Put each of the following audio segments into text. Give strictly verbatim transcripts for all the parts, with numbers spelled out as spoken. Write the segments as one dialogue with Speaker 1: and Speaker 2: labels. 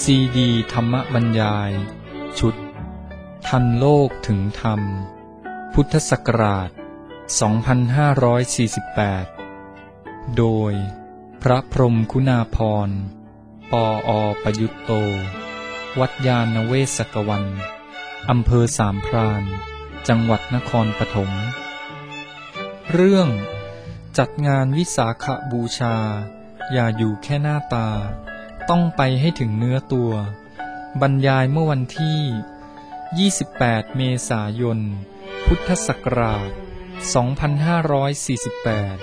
Speaker 1: ซีดีธรรมบรรยายชุดทันโลกถึงธรรมพุทธศักราชสองพันห้าร้อยสี่สิบแปดโดยพระพรหมคุณาภรณ์ปออประยุตโตวัดยาณเวศกวันอำเภอสามพรานจังหวัดนครปฐมเรื่องจัดงานวิสาขบูชาอย่าอยู่แค่หน้าตาต้องไปให้ถึงเนื้อตัวบรรยายเมื่อวันที่ยี่สิบแปดเมษายนพุทธศักราชสองพันห้าร้อยสี่สิบแปด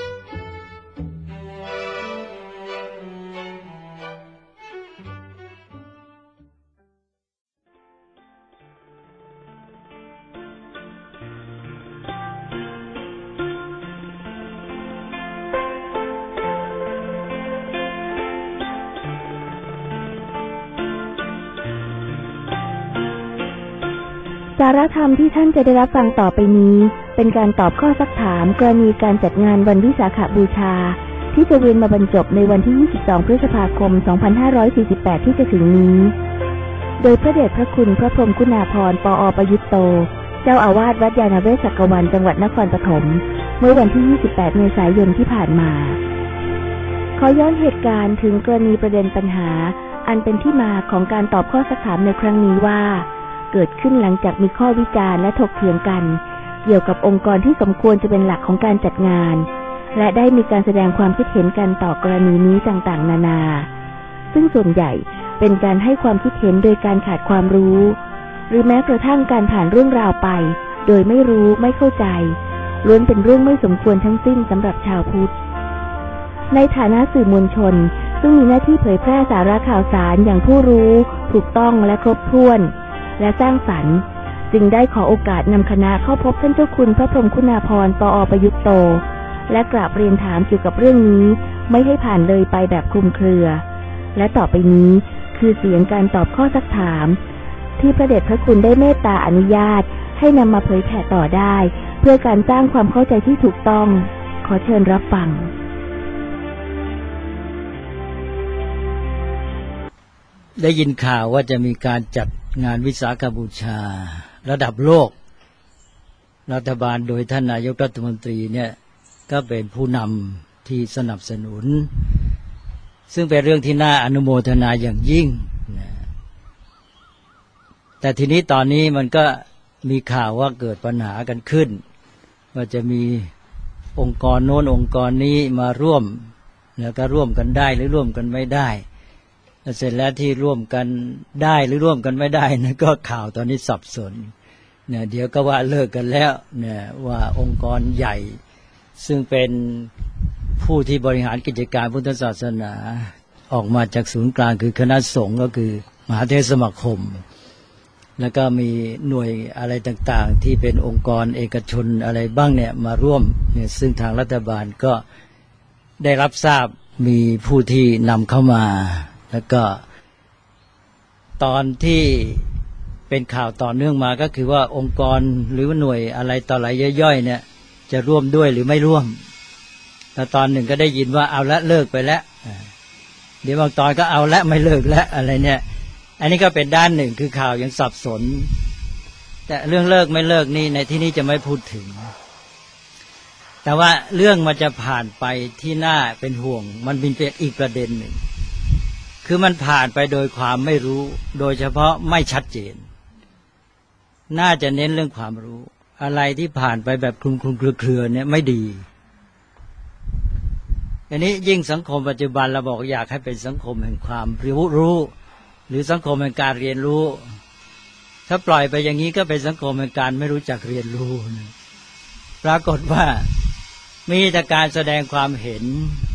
Speaker 2: สารธรรมที่ท่านจะได้รับฟังต่อไปนี้เป็นการตอบข้อซักถามกรณีการจัดงานวันวิสาขบูชาที่จะเวียนมาบรรจบในวันที่ยี่สิบสองพฤษภาคมสองพันห้าร้อยสี่สิบแปดที่จะถึงนี้โดยพระเดชพระคุณพระพรหมคุณาภรณ์ปอประยุตโตเจ้าอาวาสวัดยาณเวศกวันจังหวัดนครปฐมเมื่อวันที่ยี่สิบแปดเมษายนที่ผ่านมาขอย้อนเหตุการณ์ถึงกรณีประเด็นปัญหาอันเป็นที่มาของการตอบข้อซักถามในครั้งนี้ว่าเกิดขึ้นหลังจากมีข้อวิจารณ์และถกเถียงกันเกี่ยวกับองค์กรที่สมควรจะเป็นหลักของการจัดงานและได้มีการแสดงความคิดเห็นกันต่อกรณีนี้ต่างๆนานาซึ่งส่วนใหญ่เป็นการให้ความคิดเห็นโดยการขาดความรู้หรือแม้กระทั่งการผ่านเรื่องราวไปโดยไม่รู้ไม่เข้าใจล้วนเป็นเรื่องไม่สมควรทั้งสิ้นสำหรับชาวพุทธในฐานะสื่อมวลชนซึ่งมีหน้าที่เผยแพร่สาระข่าวสารอย่างผู้รู้ถูกต้องและครบถ้วนและสร้างสรรค์จึงได้ขอโอกาสนำคณะเข้าพบท่านเจ้าคุณพระพรหมคุณาภรณ์ปอประยุตโตและกราบเรียนถามเกี่ยวกับเรื่องนี้ไม่ให้ผ่านเลยไปแบบคลุมเครือและต่อไปนี้คือเสียงการตอบข้อซักถามที่พระเดชพระคุณได้เมตตาอนุญาตให้นำมาเผยแผ่ต่อได้เพื่อการสร้างความเข้าใจที่ถูกต้องขอเชิญรับฟัง
Speaker 3: ได้ยินข่าวว่าจะมีการจัดงานวิสาขบูชาระดับโลกรัฐบาลโดยท่านนายกรัฐมนตรีเนี่ยก็เป็นผู้นำที่สนับสนุนซึ่งเป็นเรื่องที่น่าอนุโมทนาอย่างยิ่งนะแต่ทีนี้ตอนนี้มันก็มีข่าวว่าเกิดปัญหากันขึ้นว่าจะมีองค์กรโน้นองค์กรนี้มาร่วมแล้วก็ร่วมกันได้หรือร่วมกันไม่ได้เสร็จแล้วที่ร่วมกันได้หรือร่วมกันไม่ได้นะก็ข่าวตอนนี้สับสนเนี่ยเดี๋ยวก็ว่าเลิกกันแล้วเนี่ยว่าองค์กรใหญ่ซึ่งเป็นผู้ที่บริหารกิจการพุทธศาสนาออกมาจากศูนย์กลางคือคณะสงฆ์ก็คือมหาเถรสมาคมแล้วก็มีหน่วยอะไรต่างๆที่เป็นองค์กรเอกชนอะไรบ้างเนี่ยมาร่วมเนี่ยซึ่งทางรัฐบาลก็ได้รับทราบมีผู้ที่นำเข้ามาแล้วก็ตอนที่เป็นข่าวต่อเนื่องมาก็คือว่าองค์กรหรือหน่วยอะไรต่ออะไรย่อยๆเนี่ยจะร่วมด้วยหรือไม่ร่วมแต่ตอนหนึ่งก็ได้ยินว่าเอาละเลิกไปแล้วเดี๋ยวบางตอนก็เอาละไม่เลิกแล้วอะไรเนี่ยอันนี้ก็เป็นด้านหนึ่งคือข่าวยังสับสนแต่เรื่องเลิกไม่เลิกนี่ในที่นี้จะไม่พูดถึงแต่ว่าเรื่องมันจะผ่านไปที่น่าเป็นห่วงมันเป็นอีกประเด็นหนึ่งคือมันผ่านไปโดยความไม่รู้โดยเฉพาะไม่ชัดเจนน่าจะเน้นเรื่องความรู้อะไรที่ผ่านไปแบบคลุมคลุมเครือๆเนี่ยไม่ดีอันนี้ยิ่งสังคมปัจจุบันเราบอกอยากให้เป็นสังคมแห่งความรู้รู้หรือสังคมแห่งการเรียนรู้ถ้าปล่อยไปอย่างนี้ก็เป็นสังคมแห่งการไม่รู้จักเรียนรู้นะปรากฏว่ามีแต่การแสดงความเห็น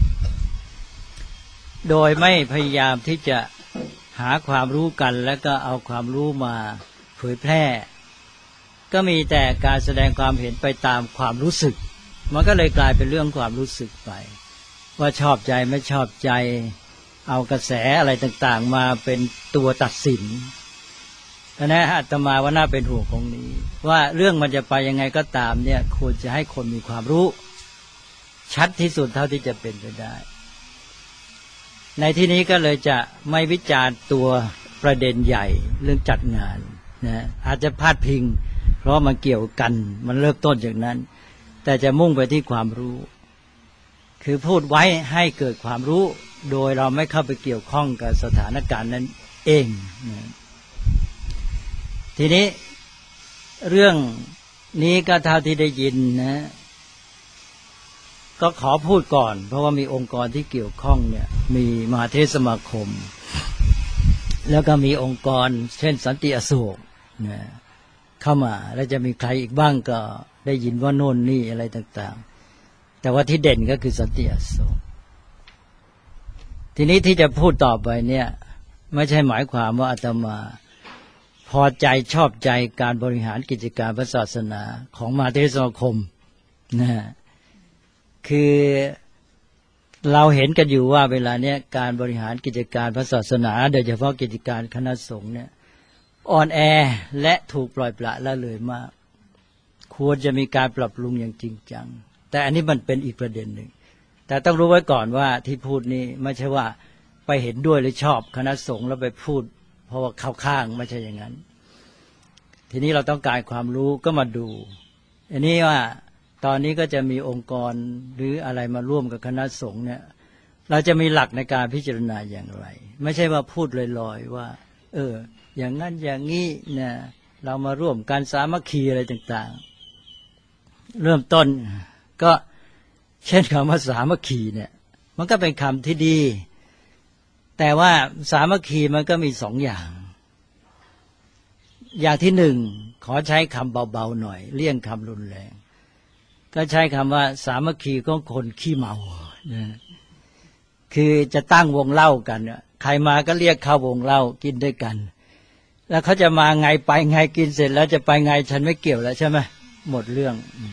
Speaker 3: โดยไม่พยายามที่จะหาความรู้กันแล้วก็เอาความรู้มาเผยแพร่ก็มีแต่การแสดงความเห็นไปตามความรู้สึกมันก็เลยกลายเป็นเรื่องความรู้สึกไปว่าชอบใจไม่ชอบใจเอากระแสอะไรต่างๆมาเป็นตัวตัดสินเพราะนั้นอาตมาว่าน่าเป็นห่วงตรงนี้ว่าเรื่องมันจะไปยังไงก็ตามเนี่ยควรจะให้คนมีความรู้ชัดที่สุดเท่าที่จะเป็นไปได้ ในที่นี้ก็เลยจะไม่วิจารณ์ตัวประเด็นใหญ่เรื่องจัดงานนะอาจจะพาดพิงเพราะมันเกี่ยวกันมันเริ่มต้นจากนั้นแต่จะมุ่งไปที่ความรู้คือพูดไว้ให้เกิดความรู้โดยเราไม่เข้าไปเกี่ยวข้องกับสถานการณ์นั้นเองนะทีนี้เรื่องนี้ก็เท่าที่ได้ยินนะก็ขอพูดก่อนเพราะว่ามีองค์กรที่เกี่ยวข้องเนี่ยมีมหาเทรสมาคมแล้วก็มีองค์กรเช่นสันติอโศกนะเข้ามาแล้วจะมีใครอีกบ้างก็ได้ยินว่าโน่นนี่อะไรต่างๆแต่ว่าที่เด่นก็คือสันติอโศกทีนี้ที่จะพูดต่อไปเนี่ยไม่ใช่หมายความว่าอาตมาพอใจชอบใจการบริหารกิจการพระศาสนาของมหาเทรสมาคมนะคือเราเห็นกันอยู่ว่าเวลาเนี้ยการบริหารกิจการพระศาสนาโดยเฉพาะกิจการคณะสงฆ์เนี่ยอ่อนแอและถูกปล่อยปละละเลยมากควรจะมีการปรับปรุงอย่างจริงจังแต่อันนี้มันเป็นอีกประเด็นหนึ่งแต่ต้องรู้ไว้ก่อนว่าที่พูดนี้ไม่ใช่ว่าไปเห็นด้วยหรือชอบคณะสงฆ์แล้วไปพูดเพราะว่าเข้าข้างไม่ใช่อย่างนั้นทีนี้เราต้องการความรู้ก็มาดูอันนี้ว่าตอนนี้ก็จะมีองค์กรหรืออะไรมาร่วมกับคณะสงฆ์เนี่ยเราจะมีหลักในการพิจารณาอย่างไรไม่ใช่ว่าพูดลอยๆว่าเอออย่างนั้นอย่างนี้เนี่ยเรามาร่วมการสามัคคีอะไรต่างๆเริ่มต้นก็เช่นคำว่าสามัคคีเนี่ยมันก็เป็นคำที่ดีแต่ว่าสามัคคีมันก็มีสองอย่างอย่างที่หนึ่งขอใช้คำเบาๆหน่อยเลี่ยงคำรุนแรงก็ใช้คำว่าสามัคคีของคนขี้เมานะคือจะตั้งวงเล่ากันใครมาก็เรียกเข้าวงเล่ากินด้วยกันแล้วเขาจะมาไงไปไงกินเสร็จแล้วจะไปไงฉันไม่เกี่ยวแล้วใช่ไหมหมดเรื่อง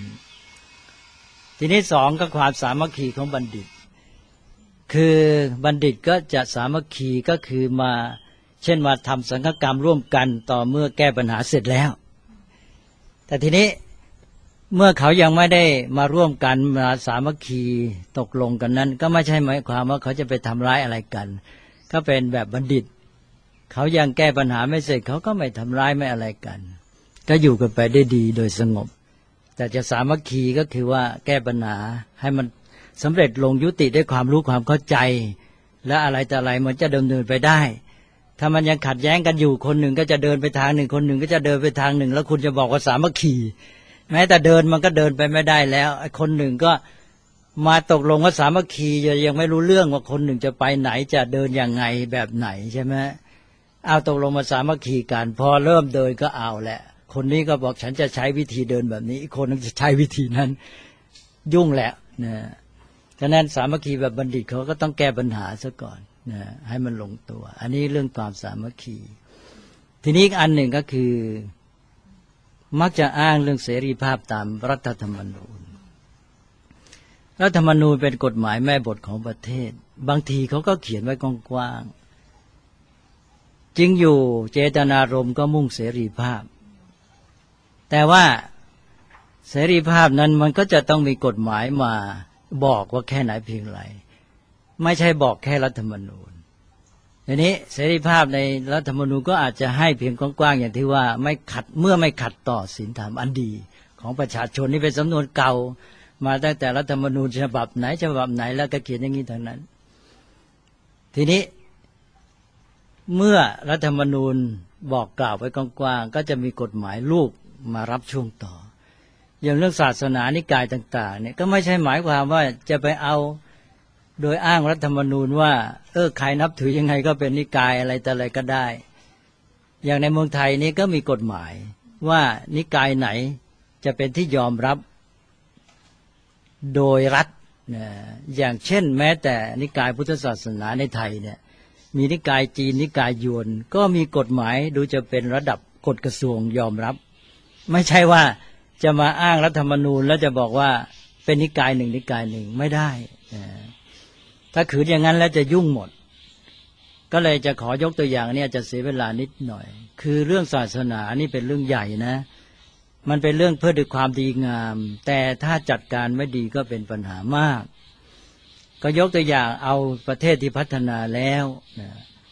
Speaker 3: ทีนี้สองก็ความสามัคคีของบัณฑิตคือบัณฑิตก็จะสามัคคีก็คือมาเช่นมาทำสังฆกรรมร่วมกันต่อเมื่อแก้ปัญหาเสร็จแล้วแต่ทีนี้เมื่อเขายังไม่ได้มาร่วมกันมาสามัคคีตกลงกันนั้นก็ไม่ใช่หมายความว่าเขาจะไปทำร้ายอะไรกันก็เป็นแบบบัณฑิตเขายังแก้ปัญหาไม่เสร็จเขาก็ไม่ทำร้ายไม่อะไรกันก็อยู่กันไปได้ดีโดยสงบแต่จะสามัคคีก็คือว่าแก้ปัญหาให้มันสำเร็จลงยุติด้วยความรู้ความเข้าใจและอะไรแต่อะไรมันจะดำเนินไปได้ถ้ามันยังขัดแย้งกันอยู่คนหนึ่งก็จะเดินไปทางหนึ่งคนหนึ่งก็จะเดินไปทางหนึ่งแล้วคุณจะบอกว่าสามัคคีแม้แต่เดินมันก็เดินไปไม่ได้แล้วไอ้คนหนึ่งก็มาตกลงว่าสามัคคียังไม่รู้เรื่องว่าคนหนึ่งจะไปไหนจะเดินยังไงแบบไหนใช่ไหมเอาตกลงมาสามัคคีกันพอเริ่มเดินก็เอาแหละคนนี้ก็บอกฉันจะใช้วิธีเดินแบบนี้อีกคนนึงจะใช้วิธีนั้นยุ่งแหละนะฉะนั้นสามัคคีแบบบัณฑิตเขาก็ต้องแก้ปัญหาซะก่อนนะให้มันลงตัวอันนี้เรื่องความสามัคคีทีนี้อีกอันหนึ่งก็คือมักจะอ้างเรื่องเสรีภาพตามรัฐธรรมนูญรัฐธรรมนูญเป็นกฎหมายแม่บทของประเทศบางทีเขาก็เขียนไว้กว้างๆจริงอยู่เจตนารมณ์ก็มุ่งเสรีภาพแต่ว่าเสรีภาพนั้นมันก็จะต้องมีกฎหมายมาบอกว่าแค่ไหนเพียงไรไม่ใช่บอกแค่รัฐธรรมนูญทีนี้เสรีภาพในรัฐธรรมนูญก็อาจจะให้เพียงกว้างๆอย่างที่ว่าไม่ขัดเมื่อไม่ขัดต่อศีลธรรมอันดีของประชาชนนี่เป็นสำนวนเก่ามาตั้งแต่รัฐธรรมนูญฉบับไหนฉบับไหนแล้วก็เขียนอย่างนี้ทั้งนั้นทีนี้เมื่อรัฐธรรมนูญบอกกล่าวไว้กว้างๆก็จะมีกฎหมายลูกมารับช่วงต่ออย่างเรื่องศาสนานิกายต่างๆเนี่ยก็ไม่ใช่หมายความว่าจะไปเอาโดยอ้างรัฐธรรมนูญว่าเออใครนับถือยังไงก็เป็นนิกายอะไรแต่อะไรก็ได้อย่างในเมืองไทยนี้ก็มีกฎหมายว่านิกายไหนจะเป็นที่ยอมรับโดยรัฐนะอย่างเช่นแม้แต่นิกายพุทธศาสนาในไทยเนี่ยมีนิกายจีนนิกายยวนก็มีกฎหมายดูจะเป็นระดับกฎกระทรวงยอมรับไม่ใช่ว่าจะมาอ้างรัฐธรรมนูญแล้วจะบอกว่าเป็นนิกายหนึ่งนิกายหนึ่งไม่ได้ถ้าขืนอย่างนั้นแล้วจะยุ่งหมดก็เลยจะขอยกตัวอย่างนี้จะเสียเวลานิดหน่อยคือเรื่องศาสนานี่เป็นเรื่องใหญ่นะมันเป็นเรื่องเพื่อด้วยความดีงามแต่ถ้าจัดการไม่ดีก็เป็นปัญหามากก็ยกตัวอย่างเอาประเทศที่พัฒนาแล้วนะ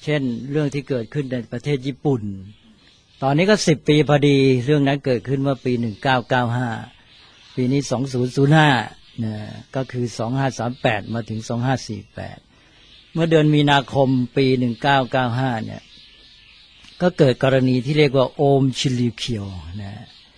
Speaker 3: เช่นเรื่องที่เกิดขึ้นในประเทศญี่ปุ่นตอนนี้ก็สิบปีพอดีเรื่องนั้นเกิดขึ้นเมื่อปีหนึ่งเก้าเก้าห้าปีนี้สองพันห้านะก็คือสองพันห้าร้อยสามสิบแปดมาถึงสองพันห้าร้อยสี่สิบแปดเมื่อเดือนมีนาคมปีหนึ่งเก้าเก้าห้าเนี่ยก็เกิดกรณีที่เรียกว่าโอมชิลิเคียวนะ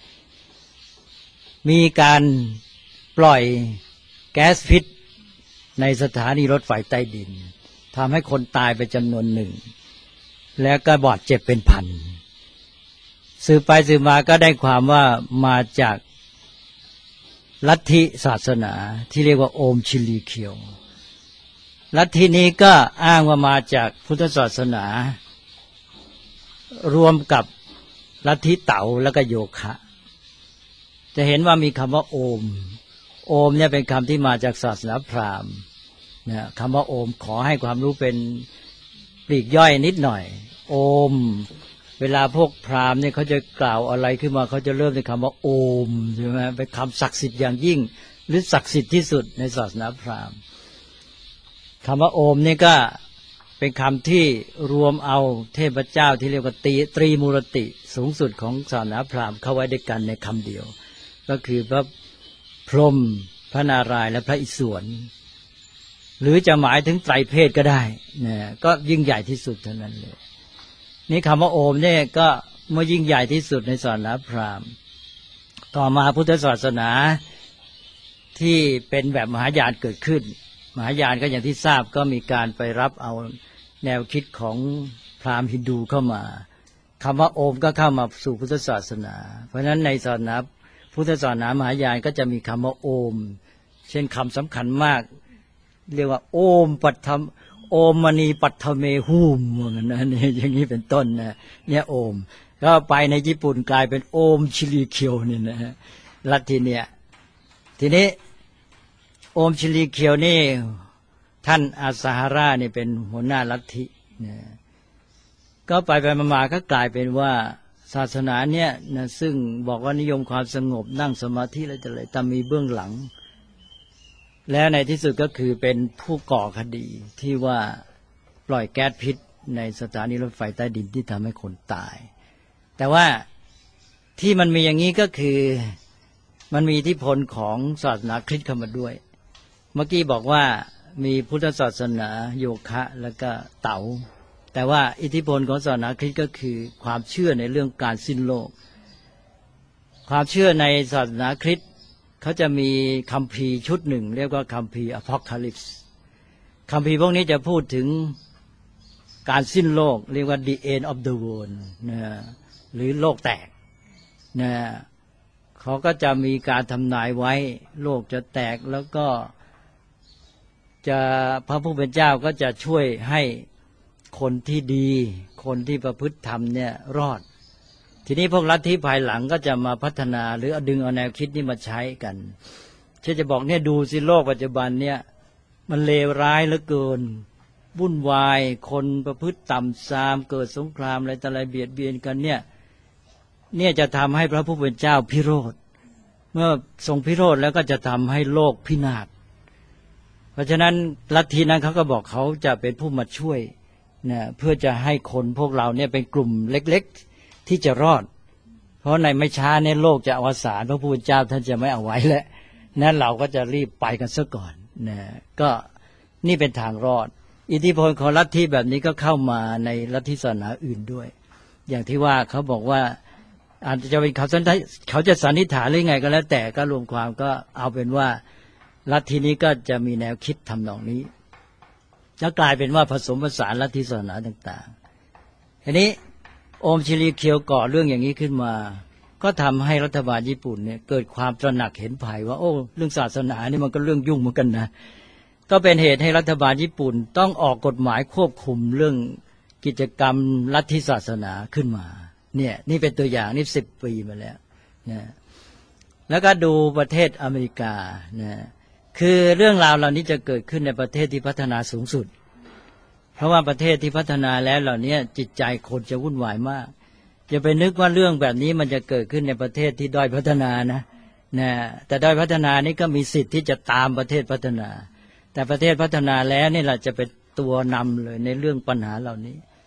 Speaker 3: มีการปล่อยแก๊สพิษในสถานีรถไฟใต้ดินทำให้คนตายไปจำนวนหนึ่งแล้วก็บาดเจ็บเป็นพันสืบไปสืบมาก็ได้ความว่ามาจากลัทธิศาสนาที่เรียกว่าโอมชิลิเคียวลัทธินี้ก็อ้างว่ามาจากพุทธศาสนารวมกับลัทธิเต๋าแล้วก็โยคะจะเห็นว่ามีคำว่าโอมโอมเนี่ยเป็นคำที่มาจากศาสนาพราหมณ์นะคำว่าโอมขอให้ความรู้เป็นปลีกย่อยนิดหน่อยโอมเวลาพวกพราหมณ์เนี่ยเขาจะกล่าวอะไรขึ้นมาเขาจะเริ่มด้วยคำว่าโอมใช่ไหมเป็นคำศักดิ์สิทธิ์อย่างยิ่งหรือศักดิ์สิทธิ์ที่สุดในศาสนาพราหมณ์คำว่าโอมนี่ก็เป็นคำที่รวมเอาเทพเจ้าที่เรียกว่าตรีตรีมูรติสูงสุดของศาสนาพราหมณ์เข้าไว้ด้วยกันในคำเดียวก็คือพระพรหมพระนารายณ์และพระอิศวรหรือจะหมายถึงไตรเพศก็ได้นะก็ยิ่งใหญ่ที่สุดเท่านั้นเลยนี่คำว่าโอมเนี่ยก็เมื่อยิ่งใหญ่ที่สุดในศาสนาพราหมณ์ต่อมาพุทธศาสนาที่เป็นแบบมหายานเกิดขึ้นมหายานก็อย่างที่ทราบก็มีการไปรับเอาแนวคิดของพราหมณ์ฮินดูเข้ามาคำว่าโอมก็เข้ามาสู่พุทธศาสนาเพราะฉะนั้นในศาสนาพุทธศาสนามหายานก็จะมีคำว่าโอมเช่นคำสำคัญมากเรียกว่าโอมปัตถมโอมมณีปัตถเมหูมเหมือนกันนะนี่อย่างนี้เป็นต้นนะเนี่ยโอมก็ไปในญี่ปุ่นกลายเป็นโอมชิลิเคียวนี่นะลัทธิเนี่ยทีนี้โอมชิลิเคียวนี่ท่านอาสาฮารานี่เป็นหัวหน้าลัทธินะก็ไปไปมาๆก็กลายเป็นว่าศาสนาเนี่ยนะซึ่งบอกว่านิยมความสงบนั่งสมาธิแล้วจะอะไรแต่มีเบื้องหลังแล้วในที่สุดก็คือเป็นผู้ก่อคดีที่ว่าปล่อยแก๊สพิษในสถานีรถไฟใต้ดินที่ทำให้คนตายแต่ว่าที่มันมีอย่างนี้ก็คือมันมีอิทธิพลของศาสนาคริสต์เข้ามาด้วยเมื่อกี้บอกว่ามีพุทธศาสนาโยคะแล้วก็เต๋าแต่ว่าอิทธิพลของศาสนาคริสต์ก็คือความเชื่อในเรื่องการสิ้นโลกความเชื่อในศาสนาคริสต์เขาจะมีคัมภีร์ชุดหนึ่งเรียกว่าคัมภีร์ Apocalypse คัมภีร์พวกนี้จะพูดถึงการสิ้นโลกเรียกว่า the end of the world นะหรือโลกแตกนะเขาก็จะมีการทำนายไว้โลกจะแตกแล้วก็จะพระผู้เป็นเจ้าก็จะช่วยให้คนที่ดีคนที่ประพฤติธรรมเนี่ยรอดทีนี้พวกลัทธิภายหลังก็จะมาพัฒนาหรือเอาดึงเอาแนวคิดนี้มาใช้กันเช่นจะบอกเนี่ยดูสิโลกปัจจุบันเนี่ยมันเลวร้ายเหลือเกินวุ่นวายคนประพฤติต่ำทรามเกิดสงครามอะไรต่ออะไรเบียดเบียนกันเนี่ยเนี่ยจะทำให้พระผู้เป็นเจ้าพิโรธเมื่อทรงพิโรธแล้วก็จะทำให้โลกพินาศเพราะฉะนั้นลัทธินั้นเขาก็บอกเขาจะเป็นผู้มาช่วยนะเพื่อจะให้คนพวกเราเนี่ยเป็นกลุ่มเล็กๆที่จะรอดเพราะในไม่ช้าเนี่ยโลกจะอวสานพระผู้เป็นเจ้าท่านจะไม่เอาไว้แล้วนั้นเราก็จะรีบไปกันซะก่อนนะก็นี่เป็นทางรอดอิทธิพลของลัทธิแบบนี้ก็เข้ามาในลัทธิศาสนาอื่นด้วยอย่างที่ว่าเขาบอกว่าอาจจะเป็นเขาเขาจะสันนิษฐานหรือไงก็แล้วแต่ก็รวมความก็เอาเป็นว่าลัทธินี้ก็จะมีแนวคิดทำนองนี้จะกลายเป็นว่าผสมผสานลัทธิศาสนาต่างๆทีนี้โอมชิลิเคียวก่อเรื่องอย่างนี้ขึ้นมาก็ทำให้รัฐบาลญี่ปุ่นเนี่ยเกิดความตระหนักเห็นภัยว่าโอ้เรื่องศาสนานี่มันก็เรื่องยุ่งเหมือนกันนะก็เป็นเหตุให้รัฐบาลญี่ปุ่นต้องออกกฎหมายควบคุมเรื่องกิจกรรมลัทธิศาสนาขึ้นมาเนี่ยนี่เป็นตัวอย่างนี่สิบปีมาแล้วนะแล้วก็ดูประเทศอเมริกานะคือเรื่องราวเหล่านี้จะเกิดขึ้นในประเทศที่พัฒนาสูงสุดเพราะว่าประเทศที่พัฒนาแล้วเหล่านี้จิตใจคนจะวุ่นวายมากอย่าไปนึกว่าเรื่องแบบนี้มันจะเกิดขึ้นในประเทศที่ด้อยพัฒนานะนะแต่ด้อยพัฒนานี่ก็มีสิทธิ์ที่จะตามประเทศพัฒนาแต่ประเทศพัฒนาแล้วนี่แหละจะเป็นตัวนำเลยในเรื่องปัญหาเหล่านี้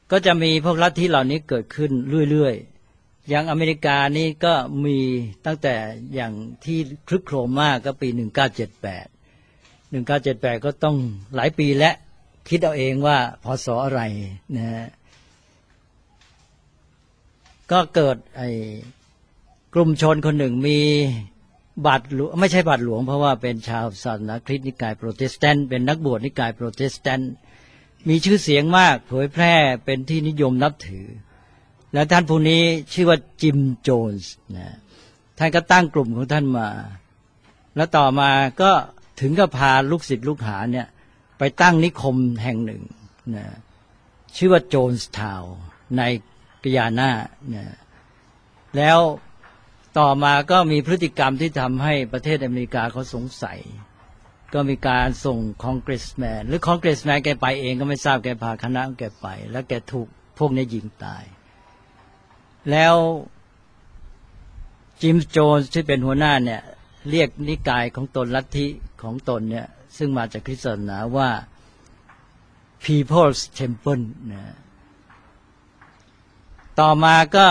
Speaker 3: ก็จะมีพวกลัทธิเหล่านี้เกิดขึ้นเรื่อยๆอย่างอเมริกานี่ก็มีตั้งแต่อย่างที่คลึกโครมมากก็ปีหนึ่งเก้าเจ็ดแปด หนึ่งเก้าเจ็ดแปดก็ต้องหลายปีแล้วคิดเอาเองว่าพศอะไรนะฮะก็เกิดไอ้กลุ่มชนคนหนึ่งมีบาทหลวงไม่ใช่บาทหลวงเพราะว่าเป็นชาวศาสนาคริสต์นิกายโปรเตสแตนต์เป็นนักบวชนิกายโปรเตสแตนต์มีชื่อเสียงมากเผยแพร่เป็นที่นิยมนับถือและท่านผู้นี้ชื่อว่าจิมโจนส์นะท่านก็ตั้งกลุ่มของท่านมาแล้วต่อมาก็ถึงกับพาลูกศิษย์ลูกหาเนี่ยไปตั้งนิคมแห่งหนึ่งนะชื่อว่าโจนส์ทาวน์ในกยานานะแล้วต่อมาก็มีพฤติกรรมที่ทำให้ประเทศอเมริกาเขาสงสัยก็มีการส่งคอนเกรสแมนหรือคอนเกรสแมนแกไปเองก็ไม่ทราบแกพาคณะแกไปแล้วแกถูกพวกนี้ยิงตายแล้วจิมส์โจนส์ที่เป็นหัวหน้าเนี่ยเรียกนิกายของตนลัทธิของตนเนี่ยซึ่งมาจากคริสตศาสนาว่า People's Temple นะต่อมาก็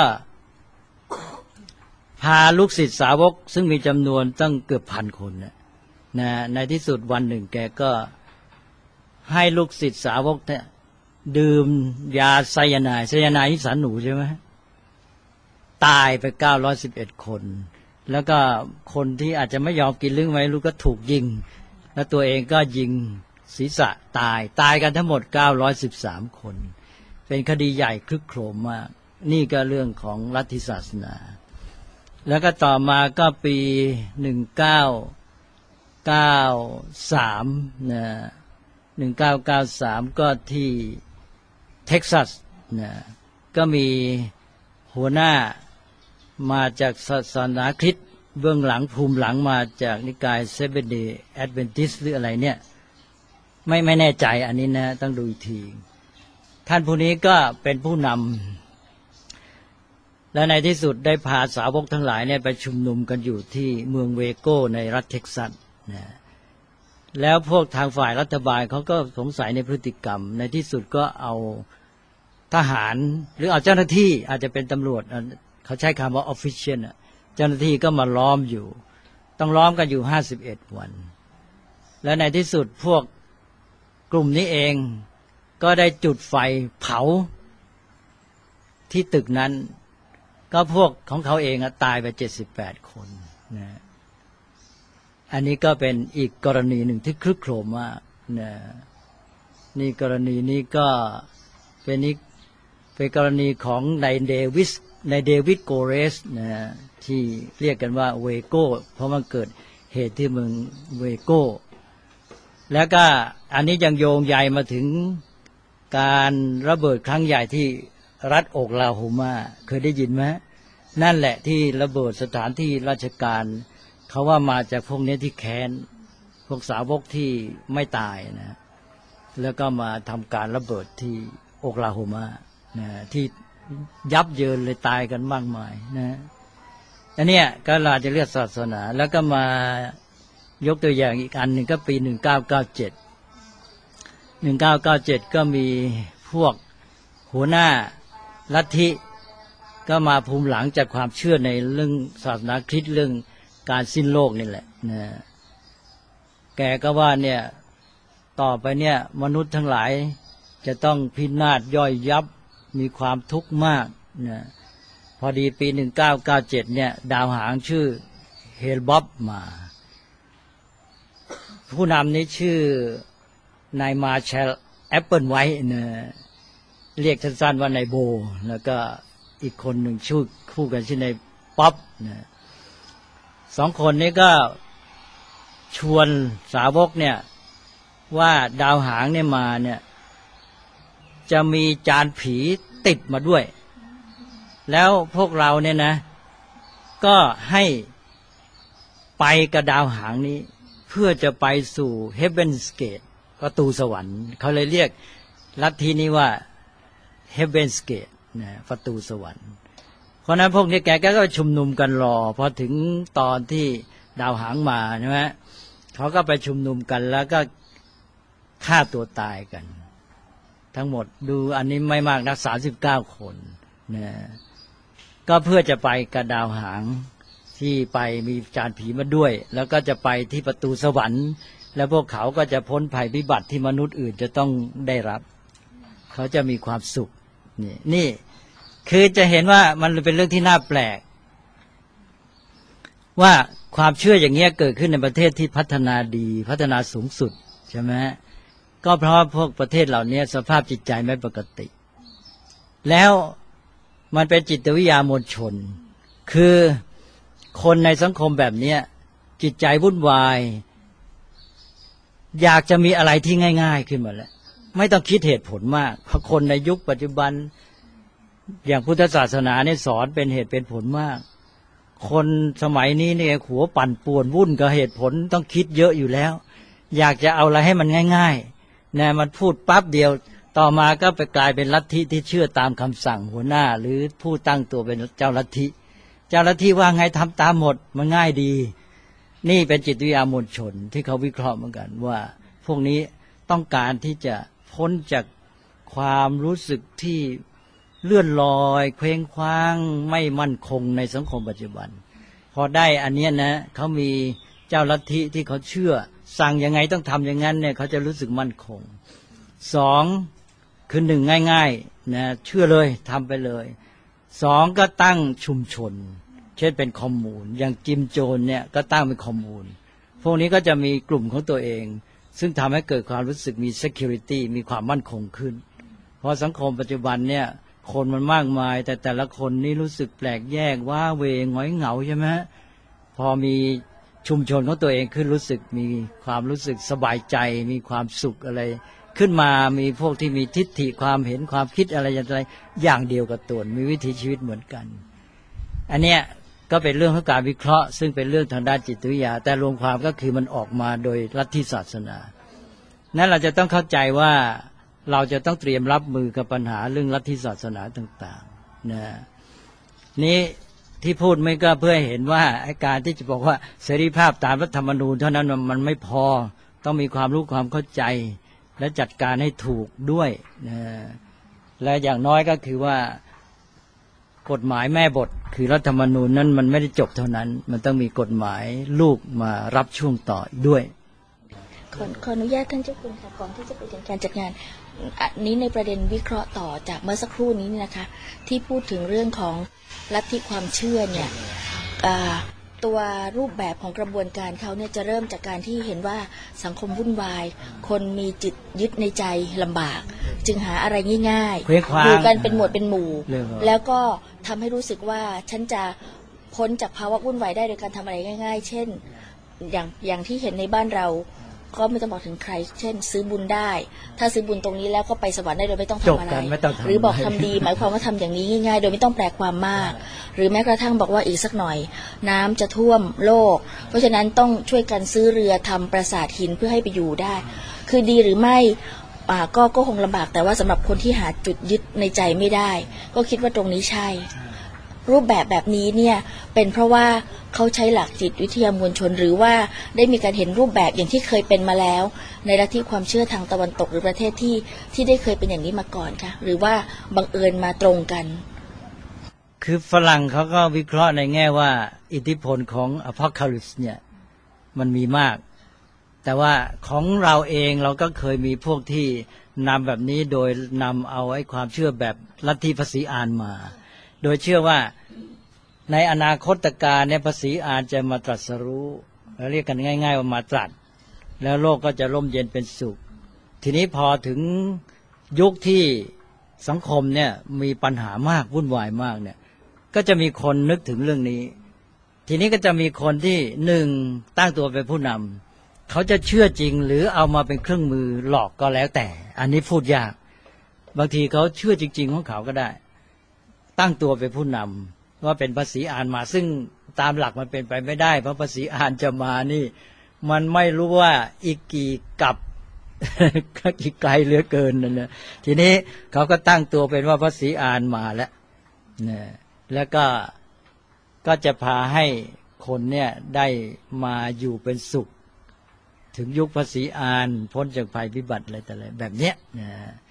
Speaker 3: พาลูกศิษย์สาวกซึ่งมีจำนวนตั้งเกือบพันคนนะนะในที่สุดวันหนึ่งแกก็ให้ลูกศิษย์สาวกเนี่ยดื่มยาไซยาไนด์ไซยาไนด์นี่สารหนูใช่ไหมตายไปเก้าร้อยสิบเอ็ดคนแล้วก็คนที่อาจจะไม่ยอมกินเรื่องไว้รู้ก็ถูกยิงแล้วตัวเองก็ยิงศีรษะตายตายกันทั้งหมดเก้าร้อยสิบสามคนเป็นคดีใหญ่คลึกโครมมากนี่ก็เรื่องของลัทธิศาสนาแล้วก็ต่อมาก็ปีหนึ่งเก้าเก้าสามนะหนึ่งเก้าเก้าสามก็ที่เท็กซัสนะก็มีหัวหน้ามาจากศาสนาคริสต์เบื้องหลังภูมิหลังมาจากนิกายเซเวนเดย์แอดเวนทิสต์หรืออะไรเนี่ยไม่ไม่แน่ใจอันนี้นะต้องดูอีกทีท่านผู้นี้ก็เป็นผู้นำและในที่สุดได้พาสาวกทั้งหลายเนี่ยไปชุมนุมกันอยู่ที่เมืองเวโก้ในรัฐเท็กซัสนะแล้วพวกทางฝ่ายรัฐบาลเขาก็สงสัยในพฤติกรรมในที่สุดก็เอาทหารหรือเอาเจ้าหน้าที่อาจจะเป็นตำรวจเขาใช้คำว่า official เจ้าหน้าที่ก็มาล้อมอยู่ต้องล้อมกันอยู่ห้าสิบเอ็ดวันและในที่สุดพวกกลุ่มนี้เองก็ได้จุดไฟเผาที่ตึกนั้นก็พวกของเขาเองตายไปเจ็ดสิบแปดคนนะอันนี้ก็เป็นอีกกรณีหนึ่งที่คลึกโครมมากนะนี่กรณีนี้ก็เป็นนี้เป็นกรณีของนายเดวิสนายเดวิดโกเรสนะที่เรียกกันว่าเวโก้เพราะมันเกิดเหตุที่เมืองเวโก้แล้วก็อันนี้ยังโยงใยมาถึงการระเบิดครั้งใหญ่ที่รัฐโอกลาโฮมาเคยได้ยินไหมนั่นแหละที่ระเบิดสถานที่ราชการเขาว่ามาจากพวกนี้ที่แค้นพวกสาวกที่ไม่ตายนะแล้วก็มาทำการระเบิดที่โอกลาโฮมานะที่ยับเยินเลยตายกันมากมายนะอันเนี้ยก็เราจะเรียกศาสนาแล้วก็มายกตัวอย่างอีกอันหนึ่งก็ปีหนึ่งเก้าเก้าเจ็ด หนึ่งเก้าเก้าเจ็ดก็มีพวกหัวหน้าลัทธิก็มาภูมิหลังจากความเชื่อในเรื่องศาสนาคริสต์เรื่องการสิ้นโลกนี่แหละนะแกก็ว่าเนี่ยต่อไปเนี่ยมนุษย์ทั้งหลายจะต้องพินาศย่อยยับมีความทุกข์มากนะพอดีปีหนึ่งเก้าเก้าเจ็ดเนี่ยดาวหางชื่อเฮลบ็อบมาผู้นำนี้ชื่อนายมาแชลแอปเปิลไว้นะเรียกสั้นๆว่านายโบแล้วก็อีกคนหนึ่งชื่อคู่กันชื่อนายป๊อปนะสองคนนี้ก็ชวนสาวกเนี่ยว่าดาวหางเนี่ยมาเนี่ยจะมีจานผีติดมาด้วยแล้วพวกเราเนี่ยนะก็ให้ไปกับดาวหางนี้เพื่อจะไปสู่ Heaven's Gate ประตูสวรรค์เขาเลยเรียกลัทธินี้ว่า Heaven's Gate นะประตูสวรรค์เพราะนั้นพวกนี้แกก็ชุมนุมกันรอพอถึงตอนที่ดาวหางมาใช่ไหมเขาก็ไปชุมนุมกันแล้วก็ฆ่าตัวตายกันทั้งหมดดูอันนี้ไม่มากนักสามสิบเก้าคนนะก็เพื่อจะไปกระดาวหางที่ไปมีจานผีมาด้วยแล้วก็จะไปที่ประตูสวรรค์แล้วพวกเขาก็จะพ้นภัยพิบัติที่มนุษย์อื่นจะต้องได้รับเขาจะมีความสุขนี่นี่คือจะเห็นว่ามันเป็นเรื่องที่น่าแปลกว่าความเชื่ออย่างเงี้ยเกิดขึ้นในประเทศที่พัฒนาดีพัฒนาสูงสุดใช่ไหมก็เพราะว่าพวกประเทศเหล่านี้สภาพจิตใจไม่ปกติแล้วมันเป็นจิตวิทยามวลชนคือคนในสังคมแบบนี้จิตใจวุ่นวายอยากจะมีอะไรที่ง่ายๆขึ้นมาแล้วไม่ต้องคิดเหตุผลมากเพราะคนในยุคปัจจุบันอย่างพุทธศาสนาเนี่ยสอนเป็นเหตุเป็นผลมากคนสมัยนี้เนี่ยหัวปั่นป่วนวุ่นกับเหตุผลต้องคิดเยอะอยู่แล้วอยากจะเอาอะไรให้มันง่ายๆนะมันพูดปั๊บเดียวต่อมาก็ไปกลายเป็นลัทธิที่เชื่อตามคำสั่งหัวหน้าหรือผู้ตั้งตัวเป็นเจ้าลัทธิเจ้าลัทธิว่าไงทำตามหมดมันง่ายดีนี่เป็นจิตวิทยามวลชนที่เขาวิเคราะห์เหมือนกันว่าพวกนี้ต้องการที่จะพ้นจากความรู้สึกที่เลื่อนลอยเคว้งคว้างไม่มั่นคงในสังคมปัจจุบันพอได้อันนี้นะเขามีเจ้าลัทธิที่เขาเชื่อสั่งยังไงต้องทำอย่างนั้นเนี่ยเขาจะรู้สึกมั่นคงสองคือหนึ่งง่ายๆนะเชื่อเลยทำไปเลยสองก็ตั้งชุมชนเช่นเป็นคอมมูนอย่างจิมโจนเนี่ยก็ตั้งเป็นคอมมูนพวกนี้ก็จะมีกลุ่มของตัวเองซึ่งทำให้เกิดความรู้สึกมี security มีความมั่นคงขึ้นเพราะสังคมปัจจุบันเนี่ยคนมันมากมายแต่แต่ละคนนี่รู้สึกแปลกแยกว้าเหวหงอยเหงาใช่ไหมพอมีชุมชนของตัวเองขึ้นรู้สึกมีความรู้สึกสบายใจมีความสุขอะไรขึ้นมามีพวกที่มีทิฏฐิความเห็นความคิดอะไรอย่างไรอย่างเดียวกับตนมีวิถีชีวิตเหมือนกันอันเนี้ยก็เป็นเรื่องของการวิเคราะห์ซึ่งเป็นเรื่องทางด้านจิตวิทยาแต่รวมความก็คือมันออกมาโดยลัทธิศาสนานั้นเราจะต้องเข้าใจว่าเราจะต้องเตรียมรับมือกับปัญหาเรื่องลัทธิศาสนาต่างๆนะนี้ที่พูดไม่ก็เพื่อให้เห็นว่าการที่จะบอกว่าเสรีภาพตามรัฐธรรมนูญเท่านั้นมันไม่พอต้องมีความรู้ความเข้าใจและจัดการให้ถูกด้วยนะและอย่างน้อยก็คือว่ากฎหมายแม่บทคือรัฐธรรมนูญนั้นมันไม่ได้จบเท่านั้นมันต้องมีกฎหมายลูกมารับช่วงต่อด้วย
Speaker 2: ขอขออนุญาตท่านเจ้าคุณค่ะก่อนที่จะไปถึงการจัดงานอันนี้ในประเด็นวิเคราะห์ต่อจากเมื่อสักครู่นี้นะคะที่พูดถึงเรื่องของลัทธิความเชื่อเนี่ยตัวรูปแบบของกระบวนการเขาเนี่ยจะเริ่มจากการที่เห็นว่าสังคมวุ่นวายคนมีจิตยึดในใจลำบากจึงหาอะไรง่ายๆอยู่กันเป็นหมวดเป็นหมู่แล้วก็ทำให้รู้สึกว่าฉันจะพ้นจากภาวะวุ่นวายได้โดยการทำอะไรง่ายๆเช่นอย่างอย่างที่เห็นในบ้านเราก็ไม่ต้องบอกถึงใครเช่นซื้อบุญได้ถ้าซื้อบุญตรงนี้แล้วก็ไปสวรรค์ได้โดยไม่ต้องทำอะไรหรือบอกทำดีหมายความว่าทำอย่างนี้ง่ายๆโดยไม่ต้องแปลความมากหรือแม้กระทั่งบอกว่าอีกสักหน่อยน้ำจะท่วมโลกเพราะฉะนั้นต้องช่วยกันซื้อเรือทำปราสาทหินเพื่อให้ไปอยู่ได้คือดีหรือไม่อ่าก็ก็คงลำบากแต่ว่าสำหรับคนที่หาจุดยึดในใจไม่ได้ก็คิดว่าตรงนี้ใช่รูปแบบแบบนี้เนี่ยเป็นเพราะว่าเขาใช้หลักจิตวิทยามวลชนหรือว่าได้มีการเห็นรูปแบบอย่างที่เคยเป็นมาแล้วในลัทธิความเชื่อทางตะวันตกหรือประเทศที่ที่ได้เคยเป็นอย่างนี้มาก่อนคะหรือว่าบังเอิญมาตรงกัน
Speaker 3: คือฝรั่งเขาก็วิเคราะห์ในแง่ว่าอิทธิพลของอพอลิปส์เนี่ยมันมีมากแต่ว่าของเราเองเราก็เคยมีพวกที่นำแบบนี้โดยนำเอาไอ้ความเชื่อแบบลัทธิภาษีอานมาโดยเชื่อว่าในอนาคตการเนี่ยภาษีอานจะมาตรัสรู้เราเรียกกันง่ายๆว่ามาตรัสแล้วโลกก็จะร่มเย็นเป็นสุขทีนี้พอถึงยุคที่สังคมเนี่ยมีปัญหามากวุ่นวายมากเนี่ยก็จะมีคนนึกถึงเรื่องนี้ทีนี้ก็จะมีคนที่หนึ่งตั้งตัวเป็นผู้นำเขาจะเชื่อจริงหรือเอามาเป็นเครื่องมือหลอกก็แล้วแต่อันนี้พูดยากบางทีเขาเชื่อจริงๆของเขาก็ได้ตั้งตัวเป็นผู้นำว่าเป็นภาษีอานมาซึ่งตามหลักมันเป็นไปไม่ได้เพราะภาษีอานจะมานี่มันไม่รู้ว่าอีกกี่กับกี่ไกลเหลือเกินนั่นแหละทีนี้เขาก็ตั้งตัวเป็นว่าภาษีอานมาแล้วเนี่ยแล้วก็ก็จะพาให้คนเนี่ยได้มาอยู่เป็นสุขถึงยุคภาษีอานพ้นจากภัยพิบัติอะไรแต่อะไรแบบเนี้ยนะ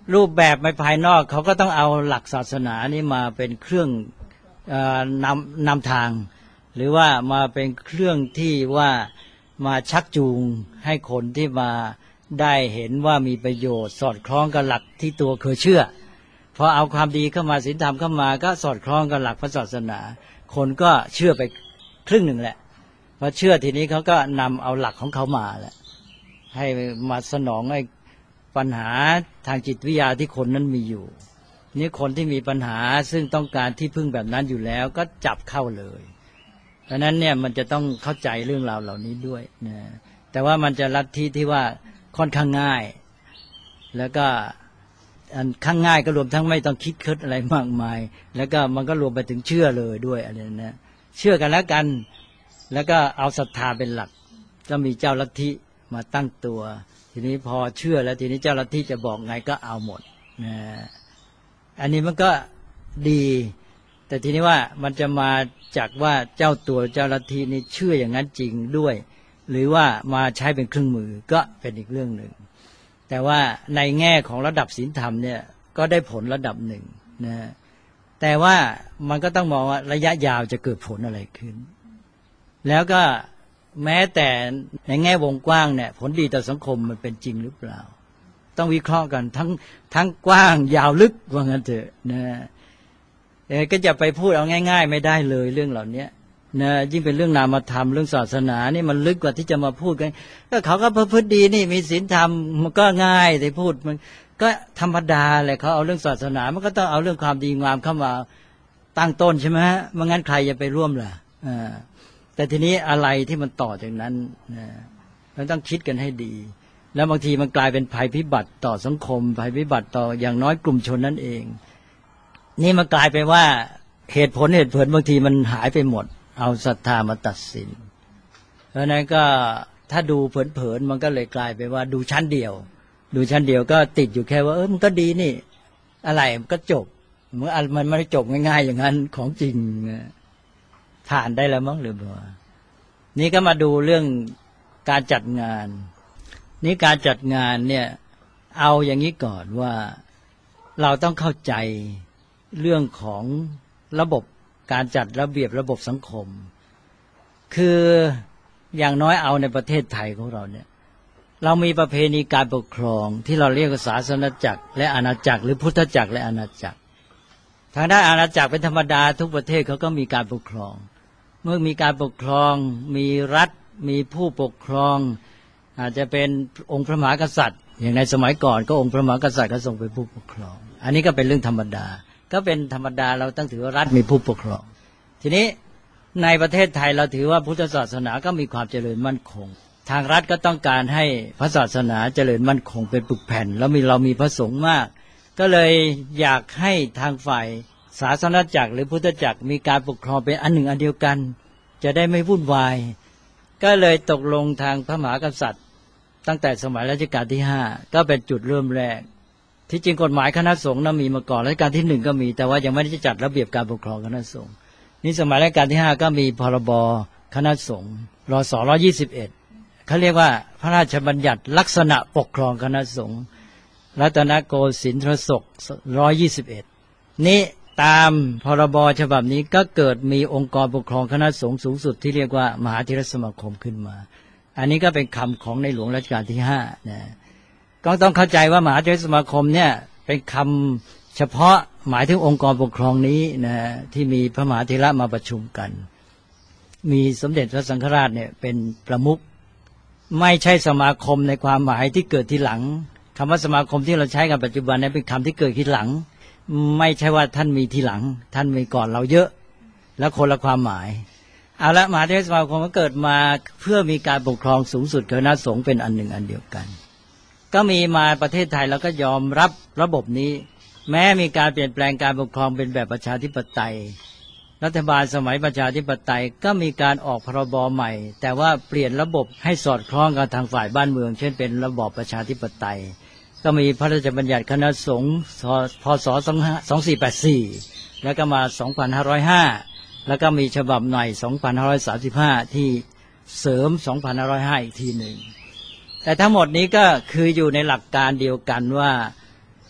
Speaker 3: รูปแบบในภายนอกเขาก็ต้องเอาหลักศาสนานี่มาเป็นเครื่องนำนำทางหรือว่ามาเป็นเครื่องที่ว่ามาชักจูงให้คนที่มาได้เห็นว่ามีประโยชน์สอดคล้องกับหลักที่ตัวเคยเชื่อพอเอาความดีเข้ามาศีลธรรมเข้ามาก็สอดคล้องกับหลักพระศาสนาคนก็เชื่อไปครึ่งหนึ่งแหละพอเชื่อทีนี้เขาก็นำเอาหลักของเขามาแหละให้มาสนองไอ้ปัญหาทางจิตวิทยาที่คนนั้นมีอยู่นี่คนที่มีปัญหาซึ่งต้องการที่พึ่งแบบนั้นอยู่แล้วก็จับเข้าเลยดังนั้นเนี่ยมันจะต้องเข้าใจเรื่องราวเหล่านี้ด้วยนะแต่ว่ามันจะลัทธิที่ว่าค่อนข้างง่ายแล้วก็อันข้างง่ายก็รวมทั้งไม่ต้องคิดคิดอะไรมากมายแล้วก็มันก็รวมไปถึงเชื่อเลยด้วยอะไรนะเชื่อกันแล้วกันแล้วก็เอาศรัทธาเป็นหลักก็มีเจ้าลัทธิมาตั้งตัวทีนี้พอเชื่อแล้วทีนี้เจ้าลัทธิจะบอกไงก็เอาหมดนะอันนี้มันก็ดีแต่ทีนี้ว่ามันจะมาจากว่าเจ้าตัวเจ้าลัทธินี่เชื่ออย่างนั้นจริงด้วยหรือว่ามาใช้เป็นเครื่องมือก็เป็นอีกเรื่องหนึ่งแต่ว่าในแง่ของระดับศีลธรรมเนี่ยก็ได้ผลระดับหนึ่งนะแต่ว่ามันก็ต้องมองว่าระยะยาวจะเกิดผลอะไรขึ้นแล้วก็แม้แต่ในแง่วงกว้างเนี่ยผลดีต่อสังคมมันเป็นจริงหรือเปล่าต้องวิเคราะห์กันทั้งทั้งกว้างยาวลึกว่างั้นเถอะนะก็จะไปพูดเอาง่ายๆไม่ได้เลยเรื่องเหล่านี้นะยิ่งเป็นเรื่องนามธรรมเรื่องศาสนานี่มันลึกกว่าที่จะมาพูดกันก็เขาก็ประพฤติดีนี่มีศีลธรรมมันก็ง่ายที่พูดมันก็ธรรมดาแหละเขาเอาเรื่องศาสนามันก็ต้องเอาเรื่องความดีงามเข้ามาตั้งต้นใช่ไหมฮะไม่งั้นใครจะไปร่วมล่ะอ่าแต่ทีนี้อะไรที่มันต่อจากนั้นนะมันต้องคิดกันให้ดีแล้วบางทีมันกลายเป็นภัยพิบัติต่อสังคมภัยพิบัติต่ออย่างน้อยกลุ่มชนนั่นเองนี่มันกลายไปว่าเหตุผลเหตุผลบางทีมันหายไปหมดเอาศรัทธามาตัดสินเพราะนั้นก็ถ้าดูเผลอๆมันก็เลยกลายไปว่าดูชั้นเดียวดูชั้นเดียวก็ติดอยู่แค่ว่าเออมันก็ดีนี่อะไรมันก็จบมันมันไม่ได้จบง่ายๆอย่างนั้นของจริงผ่านได้แล้วมั้งหรือเปล่านี่ก็มาดูเรื่องการจัดงานนี่การจัดงานเนี่ยเอาอย่างนี้ก่อนว่าเราต้องเข้าใจเรื่องของระบบการจัดระเบียบระบบสังคมคืออย่างน้อยเอาในประเทศไทยของเราเนี่ยเรามีประเพณีการปกครองที่เราเรียกว่าศาสนจักรและอาณาจักรหรือพุทธจักรและอาณาจักรทางด้านอาณาจักรเป็นธรรมดาทุกประเทศเขาก็มีการปกครองเมื่อมีการปกครองมีรัฐมีผู้ปกครองอาจจะเป็นองค์พระมหากษัตริย์อย่างในสมัยก่อนก็องค์พระมหากษัตริย์ก็ทรงเป็นผู้ปกครองอันนี้ก็เป็นเรื่องธรรมดาก็เป็นธรรมดาเราต้องถือว่ารัฐมีผู้ปกครองทีนี้ในประเทศไทยเราถือว่าพุทธศาสนาก็มีความเจริญมั่นคงทางรัฐก็ต้องการให้พระศาสนาเจริญมั่นคงเป็นปึกแผ่นแล้วมีเรามีพระสงฆ์มากก็เลยอยากให้ทางฝ่ายศาสนจักรหรือพุทธจักรมีการปกครองเป็นอันหนึ่งอันเดียวกันจะได้ไม่วุ่นวายก็เลยตกลงทางพระมหากษัตริย์ตั้งแต่สมัยรัชกาลที่ห้าก็เป็นจุดเริ่มแรกที่จริงกฎหมายคณะสงฆ์นั้นมีมาก่อนรัชกาลที่หนึ่งก็มีแต่ว่ายังไม่ได้จัดระเบียบการปกครองคณะสงฆ์นี่สมัยรัชกาลที่ห้าก็มีพรบคณะสงฆ์รศร้อยยี่สิบเอ็ดเขาเรียกว่าพระราชบัญญัติลักษณะปกครองคณะสงฆ์รัตนโกสินทรศกร้อยยี่สิบเอ็ดนี้ตามพรบฉบับนี้ก็เกิดมีองค์กรปกครองคณะสงฆ์สูงสุดที่เรียกว่ามหาเถรสมาคมขึ้นมาอันนี้ก็เป็นคำของในหลวงรัชกาลที่ห้านะก็ต้องเข้าใจว่ามหาเถรสมาคมเนี่ยเป็นคำเฉพาะหมายถึงองค์กรปกครองนี้นะที่มีพระมหาเถระมาประชุมกันมีสมเด็จพระสังฆราชเนี่ยเป็นประมุขไม่ใช่สมาคมในความหมายที่เกิดทีหลังคำว่าสมาคมที่เราใช้กันปัจจุบันนี้เป็นคำที่เกิดทีหลังไม่ใช่ว่าท่านมีทีหลังท่านมีก่อนเราเยอะแล้วคนละความหมายเอาละมหาเถรสมาคมก็เกิดมาเพื่อมีการปกครองสูงสุดคณะสงฆ์เป็นอันหนึ่งอันเดียวกันก็มีมาประเทศไทยแล้วก็ยอมรับระบบนี้แม้มีการเปลี่ยนแปลงการปกครองเป็นแบบประชาธิปไตยรัฐบาลสมัยประชาธิปไตยก็มีการออกพรบใหม่แต่ว่าเปลี่ยนระบบให้สอดคล้องกับทางฝ่ายบ้านเมืองเช่นเป็นระบอบประชาธิปไตยก็มีพระราชบัญญัติคณะสงฆ์พ.ศ. สองสี่แปดสี่แล้วก็มาสองพันห้าร้อยห้าแล้วก็มีฉบับใหม่สองพันห้าร้อยสามสิบห้าที่เสริมสองพันห้าร้อยห้าอีกทีหนึ่งแต่ทั้งหมดนี้ก็คืออยู่ในหลักการเดียวกันว่า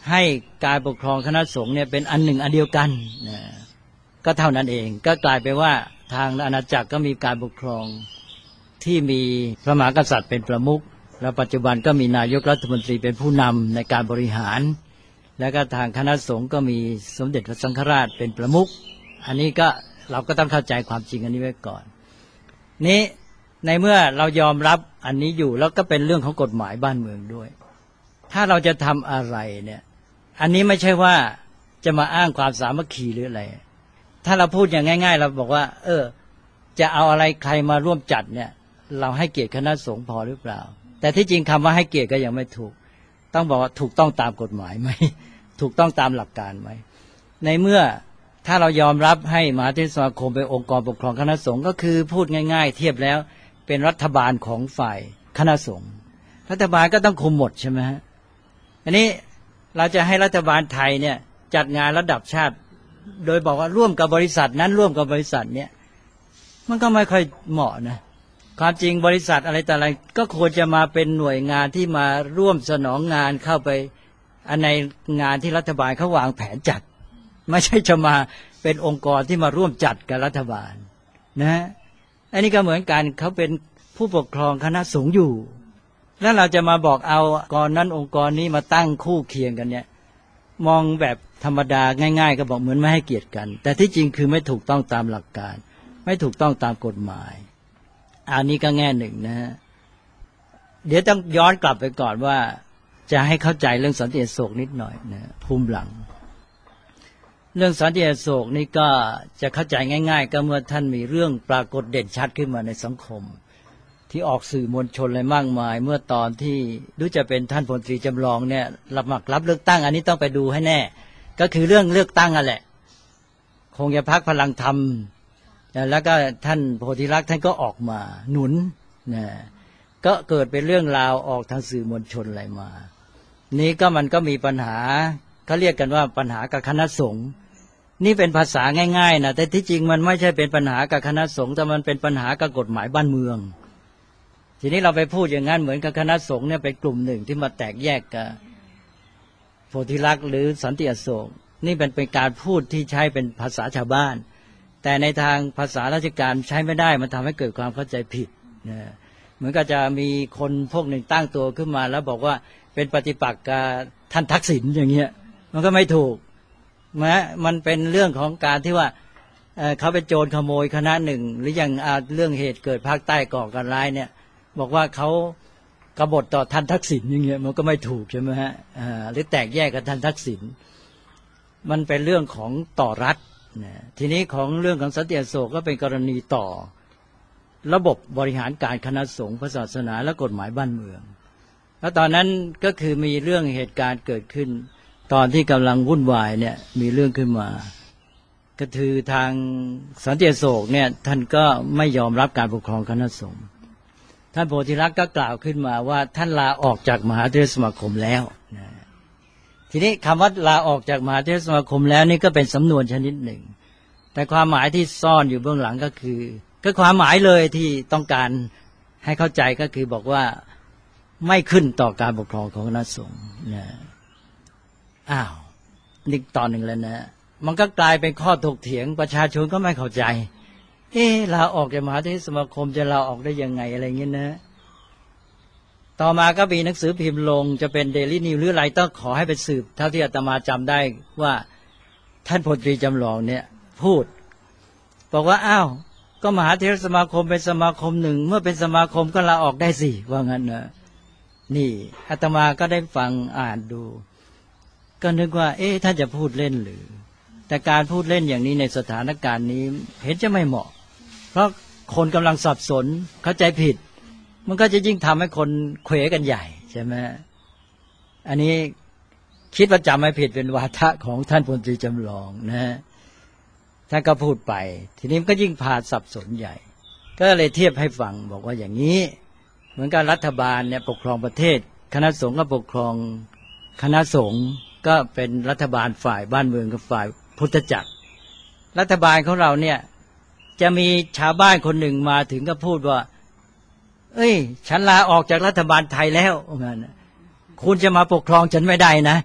Speaker 3: ให้การปกครองคณะสงฆ์เนี่ยเป็นอันหนึ่งอันเดียวกันนะก็เท่านั้นเองก็กลายไปว่าทางอาณาจักรก็มีการปกครองที่มีพระมหากษัตริย์เป็นประมุขและปัจจุบันก็มีนายกรัฐมนตรีเป็นผู้นำในการบริหารแล้วก็ทางคณะสงฆ์ก็มีสมเด็จพระสังฆราชเป็นประมุขอันนี้ก็เราก็ต้องเข้าใจความจริงอันนี้ไว้ก่อนนี้ในเมื่อเรายอมรับอันนี้อยู่แล้วก็เป็นเรื่องของกฎหมายบ้านเมืองด้วยถ้าเราจะทำอะไรเนี่ยอันนี้ไม่ใช่ว่าจะมาอ้างความสามัคคีหรืออะไรถ้าเราพูดอย่างง่ายๆเราบอกว่าเออจะเอาอะไรใครมาร่วมจัดเนี่ยเราให้เกียรติคณะสงฆ์พอหรือเปล่าแต่ที่จริงคำว่าให้เกียรติก็ยังไม่ถูกต้องบอกว่าถูกต้องตามกฎหมายไหมถูกต้องตามหลักการไหมในเมื่อถ้าเรายอมรับให้มหาเถรสมาคมเป็นองค์กรปกครองคณะสงฆ์ก็คือพูดง่ายๆเทียบแล้วเป็นรัฐบาลของฝ่ายคณะสงฆ์รัฐบาลก็ต้องคุมหมดใช่ไหมฮะอันนี้เราจะให้รัฐบาลไทยเนี่ยจัดงานระดับชาติโดยบอกว่าร่วมกับบริษัทนั้นร่วมกับบริษัทเนี้ยมันก็ไม่ค่อยเหมาะนะความจริงบริษัทอะไรแต่อะไรก็ควรจะมาเป็นหน่วยงานที่มาร่วมสนองงานเข้าไปอันในงานที่รัฐบาลเขาวางแผนจัดไม่ใช่จะมาเป็นองค์กรที่มาร่วมจัดกับรัฐบาลนะอันนี้ก็เหมือนกันเขาเป็นผู้ปกครองคณะสงฆ์อยู่แล้วเราจะมาบอกเอาองค์กรนั้นองค์กรนี้มาตั้งคู่เคียงกันเนี่ยมองแบบธรรมดาง่ายๆก็บอกเหมือนไม่ให้เกียรติกันแต่ที่จริงคือไม่ถูกต้องตามหลักการไม่ถูกต้องตามกฎหมายอันนี้ก็แง่หนึ่งนะฮะเดี๋ยวต้องย้อนกลับไปก่อนว่าจะให้เข้าใจเรื่องสันติอโศกนิดหน่อยนะภูมิหลังเรื่องสันติอโศกนี่ก็จะเข้าใจง่ายๆก็เมื่อท่านมีเรื่องปรากฏเด่นชัดขึ้นมาในสังคมที่ออกสื่อมวลชนอะไรมากมายเมื่อตอนที่รู้จะเป็นท่านพลตรีจำลองเนี่ยรับหมักรับเลือกตั้งอันนี้ต้องไปดูให้แน่ก็คือเรื่องเลือกตั้งอ่ะแหละคงจะพรรคพลังธรรมแล้วก็ท่านโพธิลักษณ์ท่านก็ออกมาหนุนนะก็เกิดเป็นเรื่องราวออกทางสื่อมวลชนอะไรมานี้ก็มันก็มีปัญหาเขาเรียกกันว่าปัญหากับคณะสงฆ์นี่เป็นภาษาง่ายๆนะแต่ที่จริงมันไม่ใช่เป็นปัญหากับคณะสงฆ์แต่มันเป็นปัญหากับกฎหมายบ้านเมืองทีนี้เราไปพูดอย่างนั้นเหมือนกับคณะสงฆ์เนี่ยเป็นกลุ่มหนึ่งที่มาแตกแยกกับโพธิลักษณ์หรือสันติอโศกนี่เป็นเป็นการพูดที่ใช้เป็นภาษาชาวบ้านแต่ในทางภาษาราชการใช้ไม่ได้มันทำให้เกิดความเข้าใจผิดนะเหมือนกับจะมีคนพวกหนึ่งตั้งตัวขึ้นมาแล้วบอกว่าเป็นปฏิปักษ์กับท่านทักษิณอย่างเงี้ยมันก็ไม่ถูกนะมันเป็นเรื่องของการที่ว่า เอ่อ เขาเป็นโจรขโมยคณะหนึ่งหรืออย่างเรื่องเหตุเกิดภาคใต้ก่อการร้ายเนี่ยบอกว่าเขากบฏต่อท่านทักษิณอย่างเงี้ยมันก็ไม่ถูกใช่ไหมฮะหรือแตกแยกกับท่านทักษิณมันเป็นเรื่องของต่อรัฐนะทีนี้ของเรื่องของสันติอโศกก็เป็นกรณีต่อระบบบริหารการคณะสงฆ์พระศาสนาและกฎหมายบ้านเมืองแล้วตอนนั้นก็คือมีเรื่องเหตุการณ์เกิดขึ้นตอนที่กำลังวุ่นวายเนี่ยมีเรื่องขึ้นมาก็คือทางสันติอโศกเนี่ยท่านก็ไม่ยอมรับการปกครองคณะสงฆ์ท่านโพธิลักษณ์ก็กล่าวขึ้นมาว่าท่านลาออกจากมหาเถรสมาคมแล้วนะทีนี้คำว่าลาออกจากมหาเถรสมาคมแล้วนี่ก็เป็นสำนวนชนิดหนึ่งแต่ความหมายที่ซ่อนอยู่เบื้องหลังก็คือก็ความหมายเลยที่ต้องการให้เข้าใจก็คือบอกว่าไม่ขึ้นต่อการปกครองของคณะสงฆ์นะอ้าวนี่ตอนหนึ่งแล้วนะมันก็กลายเป็นข้อถกเถียงประชาชนก็ไม่เข้าใจเอ๊ะลาออกจากมหาเถรสมาคมจะลาออกได้ยังไงอะไรเงี้ยนะต่อมาก็มีหนังสือพิมพ์ลงจะเป็นเดลี่นิวหรืออะไรต้องขอให้ไปสืบเท่าที่อาตมาจำได้ว่าท่านพลตรีจำลองเนี่ยพูดบอกว่าอ้าวก็มหาเถรสมาคมเป็นสมาคมหนึ่งเมื่อเป็นสมาคมก็ลาออกได้สิว่างั้นนะนี่อาตมาก็ได้ฟังอ่านดูก็นึกว่าเอ๊ะท่านจะพูดเล่นหรือแต่การพูดเล่นอย่างนี้ในสถานการณ์นี้เห็นจะไม่เหมาะเพราะคนกำลังสับสนเข้าใจผิดมันก็จะยิ่งทำให้คนเขวกันใหญ่ใช่ไหมอันนี้คิดว่าจำไม่ผิดเป็นวาทะของท่านพลตรีจำลองนะท่านก็พูดไปทีนี้มันก็ยิ่งพาสับสนใหญ่ก็เลยเทียบให้ฟังบอกว่าอย่างนี้เหมือนกับรัฐบาลเนี่ยปกครองประเทศคณะสงฆ์ก็ปกครองคณะสงฆ์ก็เป็นรัฐบาลฝ่ายบ้านเมืองกับฝ่ายพุทธจักรรัฐบาลของเราเนี่ยจะมีชาวบ้านคนหนึ่งมาถึงก็พูดว่าเอ้ยฉันลาออกจากรัฐบาลไทยแล้วงั้นคุณจะมาปกครองฉันไม่ได้นะ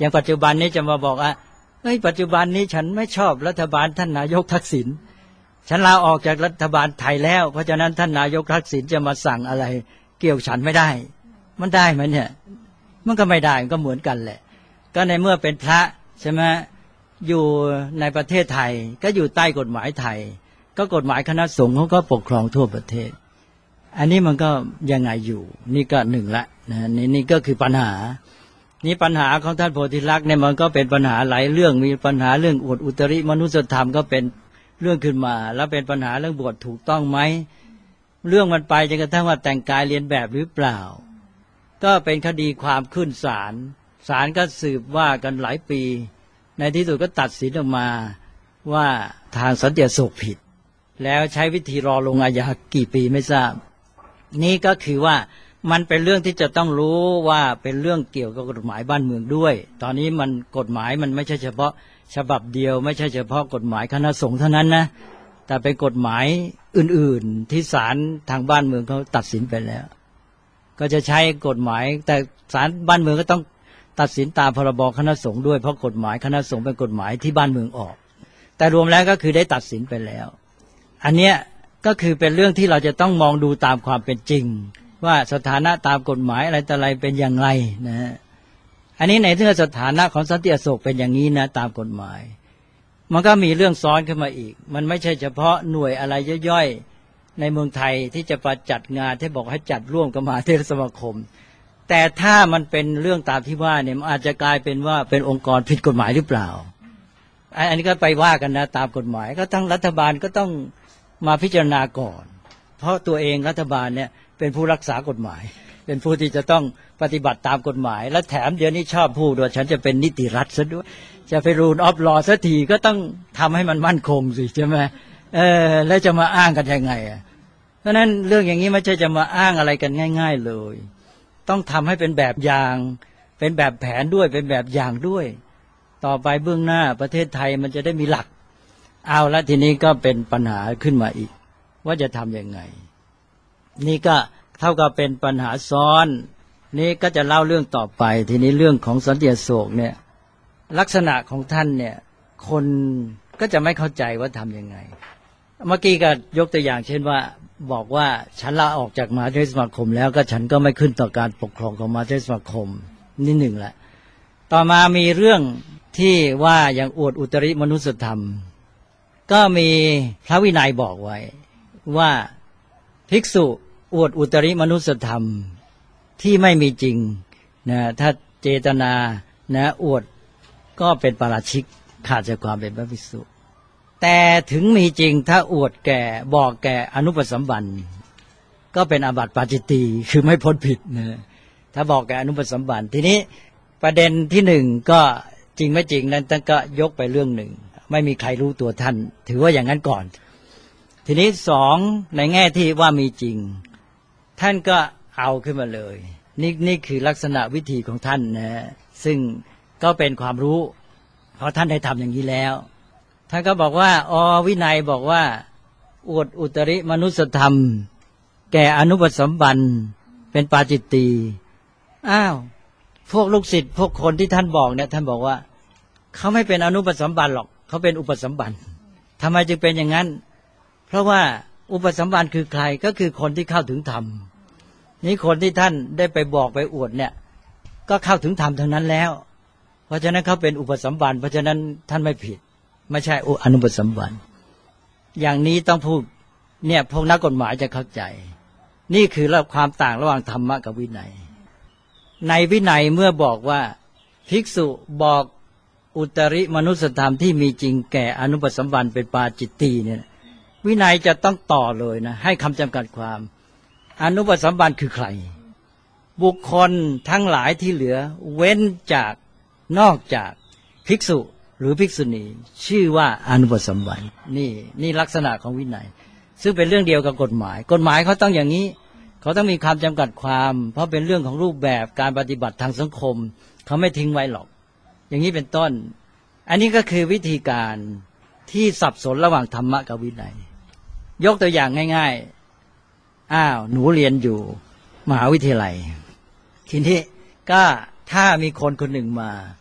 Speaker 3: อย่างปัจจุบันนี้จะมาบอกว่าเฮ้ยปัจจุบันนี้ฉันไม่ชอบรัฐบาลท่านนายกทักษิณฉันลาออกจากรัฐบาลไทยแล้วเพราะฉะนั้นท่านนายกทักษิณจะมาสั่งอะไรเกี่ยวฉันไม่ได้มันได้ไหมเนี่ยมันก็ไม่ได้มันก็เหมือนกันแหละก็ในเมื่อเป็นพระใช่ไหมอยู่ในประเทศไทยก็อยู่ใต้กฎหมายไทยก็กฎหมายคณะสงฆ์เขาก็ปกครองทั่วประเทศอันนี้มันก็ยังไงอยู่นี่ก็หนึ่งละนะนี่นี่ก็คือปัญหานี่ปัญหาของท่านโพธิลักษณ์เนี่ยมันก็เป็นปัญหาหลายเรื่องมีปัญหาเรื่องอวดอุตริมนุสธรรมก็เป็นเรื่องขึ้นมาแล้วเป็นปัญหาเรื่องบวชถูกต้องไหมเรื่องมันไปจนกระทั่งว่าแต่งกายเรียนแบบหรือเปล่าก็เป็นคดีความขึ้นศาลศาลก็สืบว่ากันหลายปีในที่สุดก็ตัดสินออกมาว่าทางสันติอโศกผิดแล้วใช้วิธีรอลงอาญากี่ปีไม่ทราบนี่ก็คือว่ามันเป็นเรื่องที่จะต้องรู้ว่าเป็นเรื่องเกี่ยวกับกฎหมายบ้านเมืองด้วยตอนนี้มันกฎหมายมันไม่ใช่เฉพาะฉบับเดียวไม่ใช่เฉพาะกฎหมายคณะสงฆ์เท่านั้นนะแต่เป็นกฎหมายอื่นๆที่ศาลทางบ้านเมืองเขาตัดสินไปแล้วก็จะใช้กฎหมายแต่ศาลบ้านเมืองก็ต้องตัดสินตามพรบคณะสงฆ์ด้วยเพราะกฎหมายคณะสงฆ์เป็นกฎหมายที่บ้านเมืองออกแต่รวมแล้วก็คือได้ตัดสินไปแล้วอันเนี้ยก็คือเป็นเรื่องที่เราจะต้องมองดูตามความเป็นจริงว่าสถานะตามกฎหมายอะไรต่ออะไรเป็นอย่างไรนะฮะอันนี้ในเรื่องสถานะของสันติอโศกเป็นอย่างนี้นะตามกฎหมายมันก็มีเรื่องซ้อนขึ้นมาอีกมันไม่ใช่เฉพาะหน่วยอะไรย่อยๆในเมืองไทยที่จะประจัดงานที่บอกให้จัดร่วมกับมหาเถรสมาคมแต่ถ้ามันเป็นเรื่องตามที่ว่าเนี่ยมันอาจจะกลายเป็นว่าเป็นองค์กรผิดกฎหมายหรือเปล่าอันนี้ก็ไปว่ากันนะตามกฎหมายก็ทั้งรัฐบาลก็ต้องมาพิจารณาก่อนเพราะตัวเองรัฐบาลเนี่ยเป็นผู้รักษากฎหมายเป็นผู้ที่จะต้องปฏิบัติตามกฎหมายและแถมเดี๋ยวนี้ชอบพูดว่าฉันจะเป็นนิติรัฐซะด้วยจะไปรูลออฟลอสักทีก็ต้องทำให้มันมั่นคงสิใช่ไหมเออแล้วจะมาอ้างกันยังไงอ่ะเพราะนั้นเรื่องอย่างนี้ไม่ใช่จะมาอ้างอะไรกันง่ายๆเลยต้องทำให้เป็นแบบอย่างเป็นแบบแผนด้วยเป็นแบบอย่างด้วยต่อไปเบื้องหน้าประเทศไทยมันจะได้มีหลักเอาละทีนี้ก็เป็นปัญหาขึ้นมาอีกว่าจะทำยังไงนี่ก็เท่ากับเป็นปัญหาซ้อนนี่ก็จะเล่าเรื่องต่อไปทีนี้เรื่องของสันติอโศกเนี่ยลักษณะของท่านเนี่ยคนก็จะไม่เข้าใจว่าทำยังไงเมื่อกี้ก็ยกตัวอย่างเช่นว่าบอกว่าฉันลาออกจากมหาเถรสมาคมแล้วก็ฉันก็ไม่ขึ้นต่อการปกครองของมหาเถรสมาคมนี่หนึ่งแหละต่อมามีเรื่องที่ว่าอย่างอวดอุตริมนุสธรรมก็มีพระวินัยบอกไว้ว่าภิกษุอวดอุตริมนุสธรรมที่ไม่มีจริงนะถ้าเจตนานะอวดก็เป็นปาราชิกขาดจากความเป็นพระภิกษุแต่ถึงมีจริงถ้าอวดแก่บอกแก่อนุปสัมบันก็เป็นอาบัติปาจิตตีคือไม่พ้นผิดนะถ้าบอกแก่อนุปสัมบันทีนี้ประเด็นที่หนึ่งก็จริงไม่จริงนั้นท่านก็ยกไปเรื่องหนึ่งไม่มีใครรู้ตัวท่านถือว่าอย่างนั้นก่อนทีนี้สองในแง่ที่ว่ามีจริงท่านก็เอาขึ้นมาเลยนี่นี่คือลักษณะวิธีของท่านนะซึ่งก็เป็นความรู้เพราะท่านได้ทำอย่างนี้แล้วท่านก็บอกว่าอ๋อวินัยบอกว่าอวดอุตริมนุสธรรมแก่อนุปสัมบันเป็นปาจิตตีอ้าวพวกลูกศิษย์พวกคนที่ท่านบอกเนี่ยท่านบอกว่าเขาไม่เป็นอนุปสัมบันหรอกเขาเป็นอุปสัมบันทำไมจึงเป็นอย่างนั้นเพราะว่าอุปสัมบันคือใครก็คือคนที่เข้าถึงธรรมนี่คนที่ท่านได้ไปบอกไปอวดเนี่ยก็เข้าถึงธรรมทั้งนั้นแล้วเพราะฉะนั้นเขาเป็นอุปสัมบันเพราะฉะนั้นท่านไม่ผิดไม่ใช่อนุปสัมบันอย่างนี้ต้องพูดเนี่ยพวกนักกฎหมายจะเข้าใจนี่คือความต่างระหว่างธรรมะกับวินัยในวินัยเมื่อบอกว่าภิกษุบอกอุตริมนุสธรรมที่มีจริงแก่อนุปสัมบันเป็นปาจิตตีเนี่ยวินัยจะต้องต่อเลยนะให้คำจำกัดความอนุปสัมบันคือใครบุคคลทั้งหลายที่เหลือเว้นจากนอกจากภิกษุหรือภิกษุณีชื่อว่าอนุปสัมบันนี่นี่ลักษณะของวินัยซึ่งเป็นเรื่องเดียวกับกฎหมายกฎหมายเขาต้องอย่างนี้เขาต้องมีคำจำกัดความเพราะเป็นเรื่องของรูปแบบการปฏิบัติทางสังคมเขาไม่ทิ้งไว้หรอกอย่างนี้เป็นต้นอันนี้ก็คือวิธีการที่สับสนระหว่างธรรมะกับวินัยยกตัวอย่างง่ายๆอ้าวหนูเรียนอยู่มหาวิทยาลัยทีนี้ก็ถ้ามีคนคนหนึ่งมา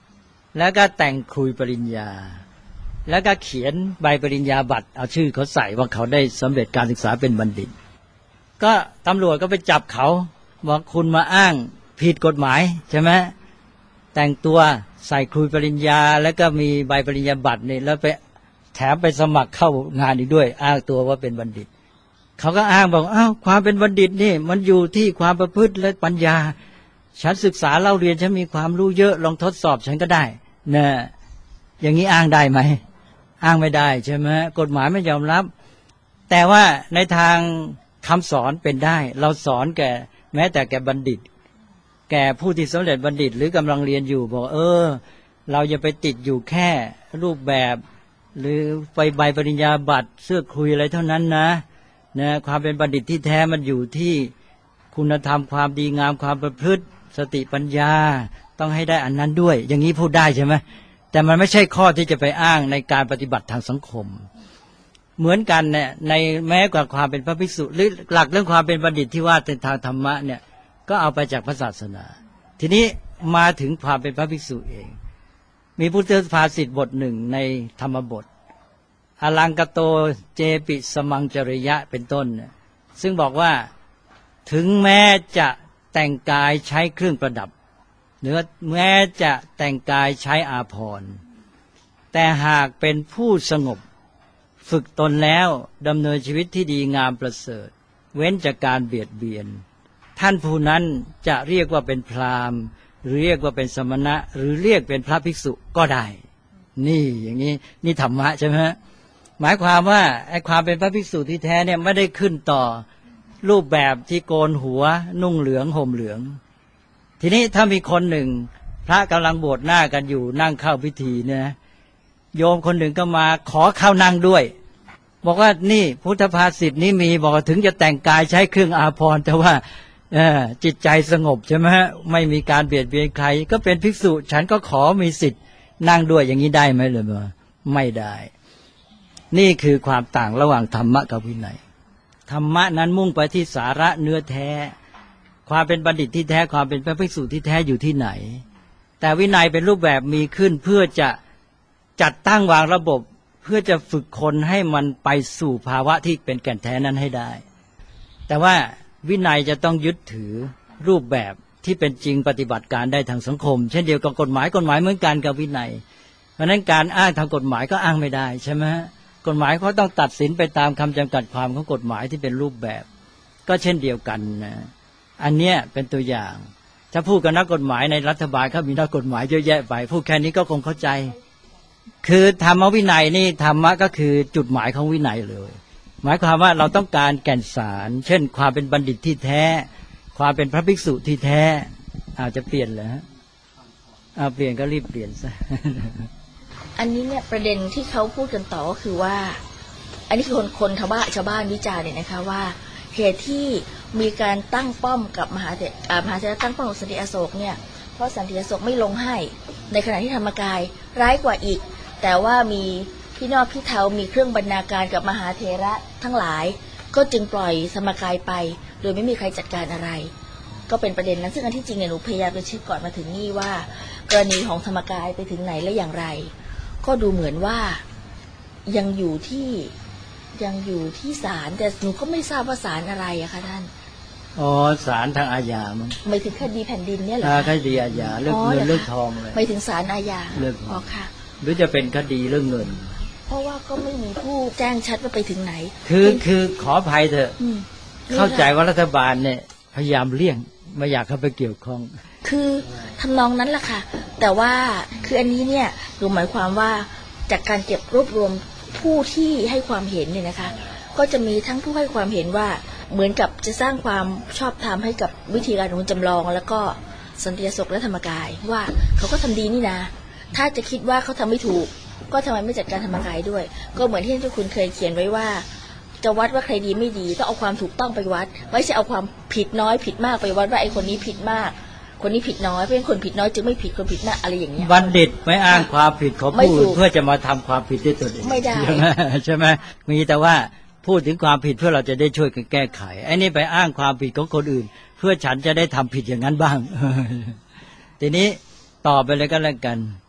Speaker 3: แล้วก็แต่งคุยปริญญาแล้วก็เขียนใบปริญญาบัตรเอาชื่อเขาใส่ว่าเขาได้สำเร็จการศึกษาเป็นบัณฑิตก็ตำรวจก็ไปจับเขาบอกคุณมาอ้างผิดกฎหมายใช่ไหมแต่งตัวใส่คุยปริญญาแล้วก็มีใบปริญญาบัตรนี่แล้วไปแถมไปสมัครเข้างานอีกด้วยอ้างตัวว่าเป็นบัณฑิตเขาก็อ้างบอกอ้าวความเป็นบัณฑิตนี่มันอยู่ที่ความประพฤติและปัญญาฉันศึกษาเล่าเรียนฉันมีความรู้เยอะลองทดสอบฉันก็ได้นะอย่างนี้อ้างได้ไหมอ้างไม่ได้ใช่ไหมกฎหมายไม่ยอมรับแต่ว่าในทางคำสอนเป็นได้เราสอนแก่แม้แต่แก่บัณฑิตแก่ผู้ที่สำเร็จบัณฑิตหรือกำลังเรียนอยู่บอกเออเราอย่าไปติดอยู่แค่รูปแบบหรือไปใบปริญญาบัตรเสื้อคลุยอะไรเท่านั้นนะนะความเป็นบัณฑิตที่แท้มันอยู่ที่คุณธรรมความดีงามความประพฤติสติปัญญาต้องให้ได้อันนั้นด้วยอย่างนี้พูดได้ใช่ไหมแต่มันไม่ใช่ข้อที่จะไปอ้างในการปฏิบัติทางสังคมเหมือนกันเนี่ยในแม้กว่าความเป็นพระภิกษุหรือหลักเรื่องความเป็นบัณฑิตที่ว่าในทางธรรมะเนี่ยก็เอาไปจากพระศาสนาทีนี้มาถึงความเป็นพระภิกษุเองมีพุทธภาษิตบทหนึ่งในธรรมบทอลังกโตเจปิสมังจริยะเป็นต้นซึ่งบอกว่าถึงแม้จะแต่งกายใช้เครื่องประดับหรือแม้จะแต่งกายใช้อาภรณ์แต่หากเป็นผู้สงบฝึกตนแล้วดำเนินชีวิตที่ดีงามประเสริฐเว้นจากการเบียดเบียนท่านผู้นั้นจะเรียกว่าเป็นพราหมณ์หรือเรียกว่าเป็นสมณะหรือเรียกเป็นพระภิกษุก็ได้นี่อย่างนี้นี่ธรรมะใช่ไหมหมายความว่าไอ้ความเป็นพระภิกษุที่แท้เนี่ยไม่ได้ขึ้นต่อรูปแบบที่โกนหัวนุ่งเหลืองห่มเหลืองทีนี้ถ้ามีคนหนึ่งพระกำลังบวชหน้ากันอยู่นั่งเข้าพิธีเนี่ยโยมคนหนึ่งก็มาขอเข้านั่งด้วยบอกว่านี่พุทธภาษิตนี้มีบอกถึงจะแต่งกายใช้เครื่องอาภรณ์แต่ว่าจิตใจสงบใช่ไหมไม่มีการเบียดเบียนใครก็เป็นภิกษุฉันก็ขอมีสิทธิ์นั่งด้วยอย่างนี้ได้ไหมเลยไม่ได้นี่คือความต่างระหว่างธรรมะกับวินัยธรรมะนั้นมุ่งไปที่สาระเนื้อแท้ความเป็นบัณฑิตที่แท้ความเป็นพระภิกษุที่แท้อยู่ที่ไหนแต่วินัยเป็นรูปแบบมีขึ้นเพื่อจะจัดตั้งวางระบบเพื่อจะฝึกคนให้มันไปสู่ภาวะที่เป็นแก่นแท้นั้นให้ได้แต่ว่าวินัยจะต้องยึดถือรูปแบบที่เป็นจริงปฏิบัติการได้ทางสังคมเช่นเดียวกับกฎหมายกฎหมายเหมือนกันกับวินัยเพราะนั้นการอ้างทางกฎหมายก็อ้างไม่ได้ใช่ไหมกฎหมายเขาต้องตัดสินไปตามคำจำกัดความของกฎหมายที่เป็นรูปแบบก็เช่นเดียวกันนะอันเนี้ยเป็นตัวอย่างถ้าพูดกับนักกฎหมายในรัฐบาลเขามีนักกฎหมายเยอะแยะไปพูดแค่นี้ก็คงเข้าใจคือธรรมวินัยนี่ธรรมะก็คือจุดหมายของวินัยเลยหมายความว่าเราต้องการแก่นสารเช่นความเป็นบัณฑิตที่แท้ความเป็นพระภิกษุที่แท้อาจจะเปลี่ยนเหรอฮะเอาเปลี่ยนก็รีบเปลี่ยนซะ
Speaker 4: อันนี้เนี่ยประเด็นที่เขาพูดกันต่อก็คือว่าอันนี้คือคนคนชาวบ้านชาวบ้านวิจารณ์เนี่ยนะคะว่าเหตุที่มีการตั้งป้อมกับมหาเถรมหาเถรตั้งป้อมกับสันติอโศกเนี่ยเพราะสันติอโศกไม่ลงให้ในขณะที่ธรรมกายร้ายกว่าอีกแต่ว่ามีพี่นอกพี่เทามีเครื่องบรรณาการกับมหาเถระทั้งหลายก็จึงปล่อยธรรมกายไปโดยไม่มีใครจัดการอะไรก็เป็นประเด็นนั้นซึ่งอันที่จริงเนี่ยหนูพยายามจะเช็คก่อนมาถึงนี่ว่ากรณีของธรรมกายไปถึงไหนและอย่างไรก็ดูเหมือนว่ายังอยู่ที่ยังอยู่ที่ศาลแต่หนูก็ไม่ทราบว่าศาลอะไรอะคะท่าน
Speaker 3: อ๋อศาลทางอาญามั้ง
Speaker 4: ไม่ถึงคดีแผ่นดินเนี่ยเหรอ
Speaker 3: คดีอาญาเรื่องเงินเรื่องทองเลย
Speaker 4: ไม่ถึงศาลอาญาอ๋อค่ะ
Speaker 3: หรือจะเป็นคดีเรื่องเงิน
Speaker 4: เพราะว่าก็ไม่มีผู้แจ้งชัดว่าไปถึงไหน
Speaker 3: คือคือขออภัยเถอะเข้าใจว่ารัฐบาลเนี่ยพยายามเลี่ยงไม่อยากเข้าไปเกี่ยวข้อง
Speaker 4: คือทำนองนั้นแหละค่ะแต่ว่าคืออันนี้เนี่ยดูหมายความว่าจากการเก็บรวบรวมผู้ที่ให้ความเห็นเนี่ยนะคะก็จะมีทั้งผู้ให้ความเห็นว่าเหมือนกับจะสร้างความชอบธรรมให้กับวิธีการของจำลองแล้วก็สันติอโศกและธรรมกายว่าเขาก็ทำดีนี่นะถ้าจะคิดว่าเขาทำไม่ถูกก็ทำไมไม่จัดการธรรมกายด้วยก็เหมือนที่ท่านเจ้าคุณเคยเขียนไว้ว่าจะวัดว่าใครดีไม่ดีต้องเอาความถูกต้องไปวัดไม่ใช่เอาความผิดน้อยผิดมากไปวัดว่าไอ้คนนี้ผิดมากคนนี้ผิดน้อยเพราะฉะนั้นคนผิดน้อยจึงไม่ผิดคนผิดมากอะไรอย่างเงี้ย
Speaker 3: บัณฑิตไม่อ้างความผิดของผู้อื่นเพื่อจะมาทำความผิดด้วยตนเอง
Speaker 4: ไม่ได้
Speaker 3: ใช่ไหมมีแต่ว่าพูดถึงความผิดเพื่อเราจะได้ช่วยกันแก้ไขไอ้นี่ไปอ้างความผิดของคนอื่นเพื่อฉันจะได้ทำผิดอย่างนั้นบ้างทีนี้ต่อไปเลยก็แล้วกัน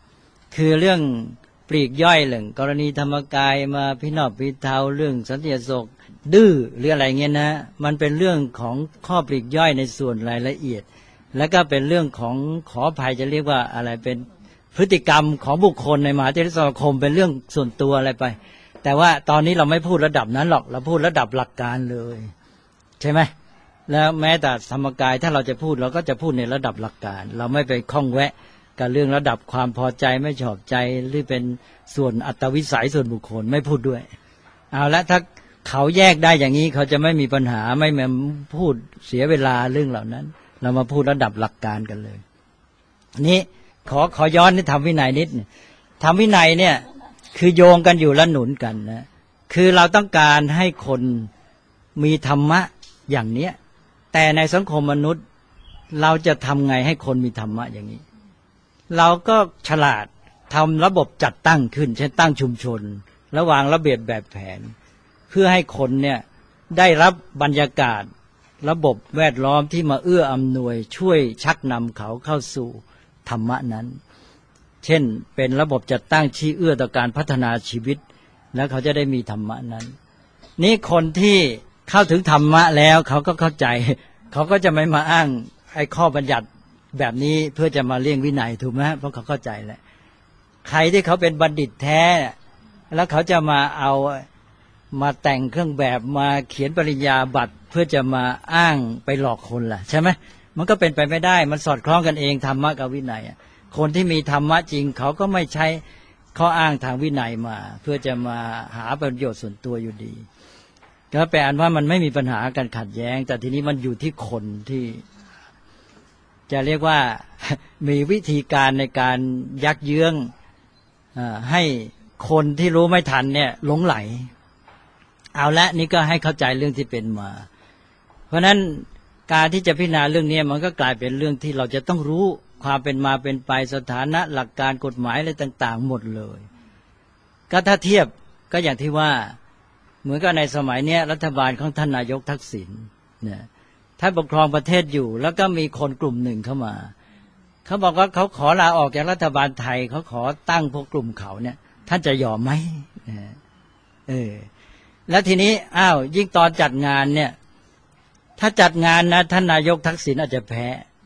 Speaker 3: คือเรื่องปลีกย่อยเรื่องกรณีธรรมกายมาพินอบพิเทาเรื่องสันติอโศกดื้อหรืออะไรเงี้ยนะมันเป็นเรื่องของข้อปลีกย่อยในส่วนรายละเอียดแล้วก็เป็นเรื่องของขออภัยจะเรียกว่าอะไรเป็นพฤติกรรมของบุคคลในมหาเถรสมาคมเป็นเรื่องส่วนตัวอะไรไปแต่ว่าตอนนี้เราไม่พูดระดับนั้นหรอกเราพูดระดับหลักการเลยใช่ไหมแล้วแม้แต่ธรรมกายถ้าเราจะพูดเราก็จะพูดในระดับหลักการเราไม่ไปข้องแวะกับเรื่องระดับความพอใจไม่ชอบใจหรือเป็นส่วนอัตวิสัยส่วนบุคคลไม่พูดด้วยเอาละถ้าเขาแยกได้อย่างนี้เขาจะไม่มีปัญหาไม่มาพูดเสียเวลาเรื่องเหล่านั้นเรามาพูดระดับหลักการกันเลยนี้ขอขอย้อนที่ทำวินัยนิดทำวินัยเนี่ยคือโยงกันอยู่และหนุนกันนะคือเราต้องการให้คนมีธรรมะอย่างเนี้ยแต่ในสังคมมนุษย์เราจะทำไงให้คนมีธรรมะอย่างนี้เราก็ฉลาดทำระบบจัดตั้งขึ้นเช่นตั้งชุมชนและวางระเบียบแบบแผนเพื่อให้คนเนี่ยได้รับบรรยากาศระบบแวดล้อมที่มาเอื้ออำนวยช่วยชักนำเขาเข้าสู่ธรรมะนั้นเช่นเป็นระบบจัดตั้งชี้เอื้อต่อการพัฒนาชีวิตแล้วเขาจะได้มีธรรมะนั้นนี่คนที่เข้าถึงธรรมะแล้วเขาก็เข้าใจเขาก็จะไม่มาอ้างไอ้ข้อบัญญัติแบบนี้เพื่อจะมาเลี่ยงวินัยถูกไหมเพราะเขาเข้าใจแล้วใครที่เขาเป็นบัณฑิตแท้แล้วเขาจะมาเอามาแต่งเครื่องแบบมาเขียนปริญญาบัตรเพื่อจะมาอ้างไปหลอกคนล่ะใช่ไหมมันก็เป็นไปไม่ได้มันสอดคล้องกันเองธรรมะกับวินัยคนที่มีธรรมะจริงเขาก็ไม่ใช้ข้ออ้างทางวินัยมาเพื่อจะมาหาประโยชน์ส่วนตัวอยู่ดีก็แปลว่ามันไม่มีปัญหาการขัดแย้งแต่ทีนี้มันอยู่ที่คนที่จะเรียกว่ามีวิธีการในการยักเยื้องให้คนที่รู้ไม่ทันเนี่ยหลงไหลเอาละนี่ก็ให้เข้าใจเรื่องที่เป็นมาเพราะฉะนั้นการที่จะพิจารณาเรื่องนี้มันก็กลายเป็นเรื่องที่เราจะต้องรู้ความเป็นมาเป็นไปสถานะหลักการกฎหมายอะไรต่างๆหมดเลยก็ถ้าเทียบก็อย่างที่ว่าเหมือนกับในสมัยนี้รัฐบาลของท่านนายกทักษิณเนี่ยท่านปกครองประเทศอยู่แล้วก็มีคนกลุ่มหนึ่งเข้ามาเขาบอกว่าเขาขอลาออกจากรัฐบาลไทยเขาขอตั้งพวกกลุ่มเขาเนี่ยท่านจะยอมไหมเออแล้วทีนี้อ้าวยิ่งตอนจัดงานเนี่ยถ้าจัดงานนะท่านนายกทักษิณอาจจะแพ้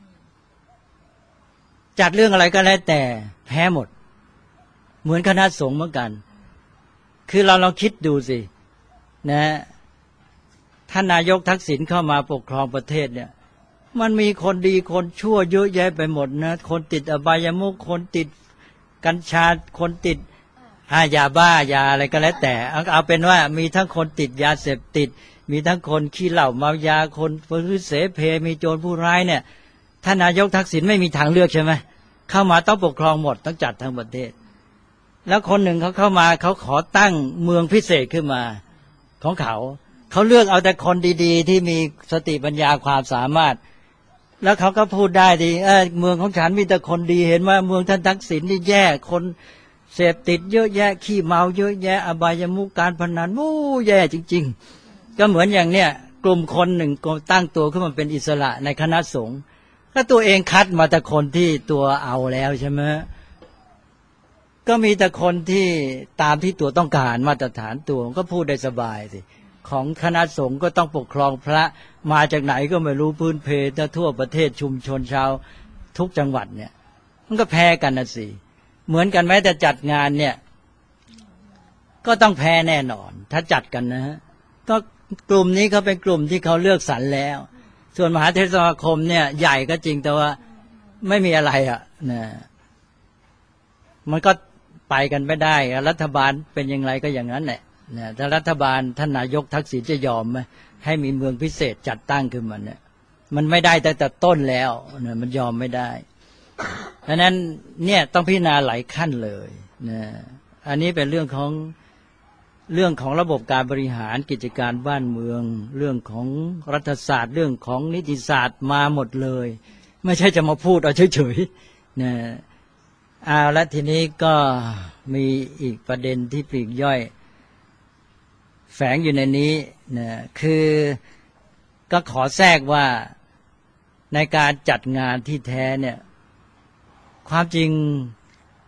Speaker 3: จัดเรื่องอะไรก็แล้วแต่แพ้หมดเหมือนคณะสงฆ์เหมือนกันคือเราลองคิดดูสินะท่านนายกทักษิณเข้ามาปกครองประเทศเนี่ยมันมีคนดีคนชั่วเยอะแยะไปหมดนะคนติดอบายมุขคนติดกัญชาคนติดอายาบ้ายาอะไรก็แล้วแต่เอาเป็นว่ามีทั้งคนติดยาเสพติดมีทั้งคนขี้เหล้าเมายาคนฟื้นเสเพมีโจรผู้ร้ายเนี่ยท่านนายกทักษิณไม่มีทางเลือกใช่ไหมเข้ามาต้องปกครองหมดต้องจัดทั้งประเทศแล้วคนหนึ่งเขาเข้ามาเขาขอตั้งเมืองพิเศษขึ้นมาของเขาเขาเลือกเอาแต่คนดีๆที่มีสติปัญญาความสามารถแล้วเขาก็พูดได้ดีเออเมืองของฉันมีแต่คนดีเห็นว่าเมืองท่านทักษิณนี่แย่คนเสพติดเยอะแยะขี้เมาเยอะแยะอบายมุขการพนันมู้แย่จริงๆก็เหมือนอย่างเนี้ยกลุ่มคนหนึ่งก็ตั้งตัวขึ้นมาเป็นอิสระในคณะสงฆ์ก็ตัวเองคัดมาแต่คนที่ตัวเอาแล้วใช่ไหมก็มีแต่คนที่ตามที่ตัวต้องการมาตรฐานตัวก็พูดได้สบายสิของคณะสงฆ์ก็ต้องปกครองพระมาจากไหนก็ไม่รู้พื้นเพทั่วประเทศชุมชนชาวทุกจังหวัดเนี่ยมันก็แพ้กันนะสิเหมือนกันแม้แต่จัดงานเนี่ยก็ต้องแพ้แน่นอนถ้าจัดกันนะฮะก็กลุ่มนี้เขาเป็นกลุ่มที่เขาเลือกสรรแล้วส่วนมหาเถรสมาคมเนี่ยใหญ่ก็จริงแต่ว่าไม่มีอะไรอ่ะนะมันก็ไปกันไม่ได้รัฐบาลเป็นอย่างไรก็อย่างนั้นแหละนะถ้ารัฐบาลท่านนายกทักษิณจะยอมไหมให้มีเมืองพิเศษจัดตั้งขึ้นมาเนี่ยมันไม่ได้แต่แต่ต้นแล้วนะมันยอมไม่ได้เพราะนั้นเนี่ยต้องพิจารณาหลายขั้นเลยนะอันนี้เป็นเรื่องของเรื่องของระบบการบริหารกิจการบ้านเมืองเรื่องของรัฐศาสตร์เรื่องของนิติศาสตร์มาหมดเลยไม่ใช่จะมาพูดเอาเฉยๆนะเอาละทีนี้ก็มีอีกประเด็นที่ปลีกย่อยแฝงอยู่ในนี้นะคือก็ขอแทรกว่าในการจัดงานที่แท้เนี่ยความจริง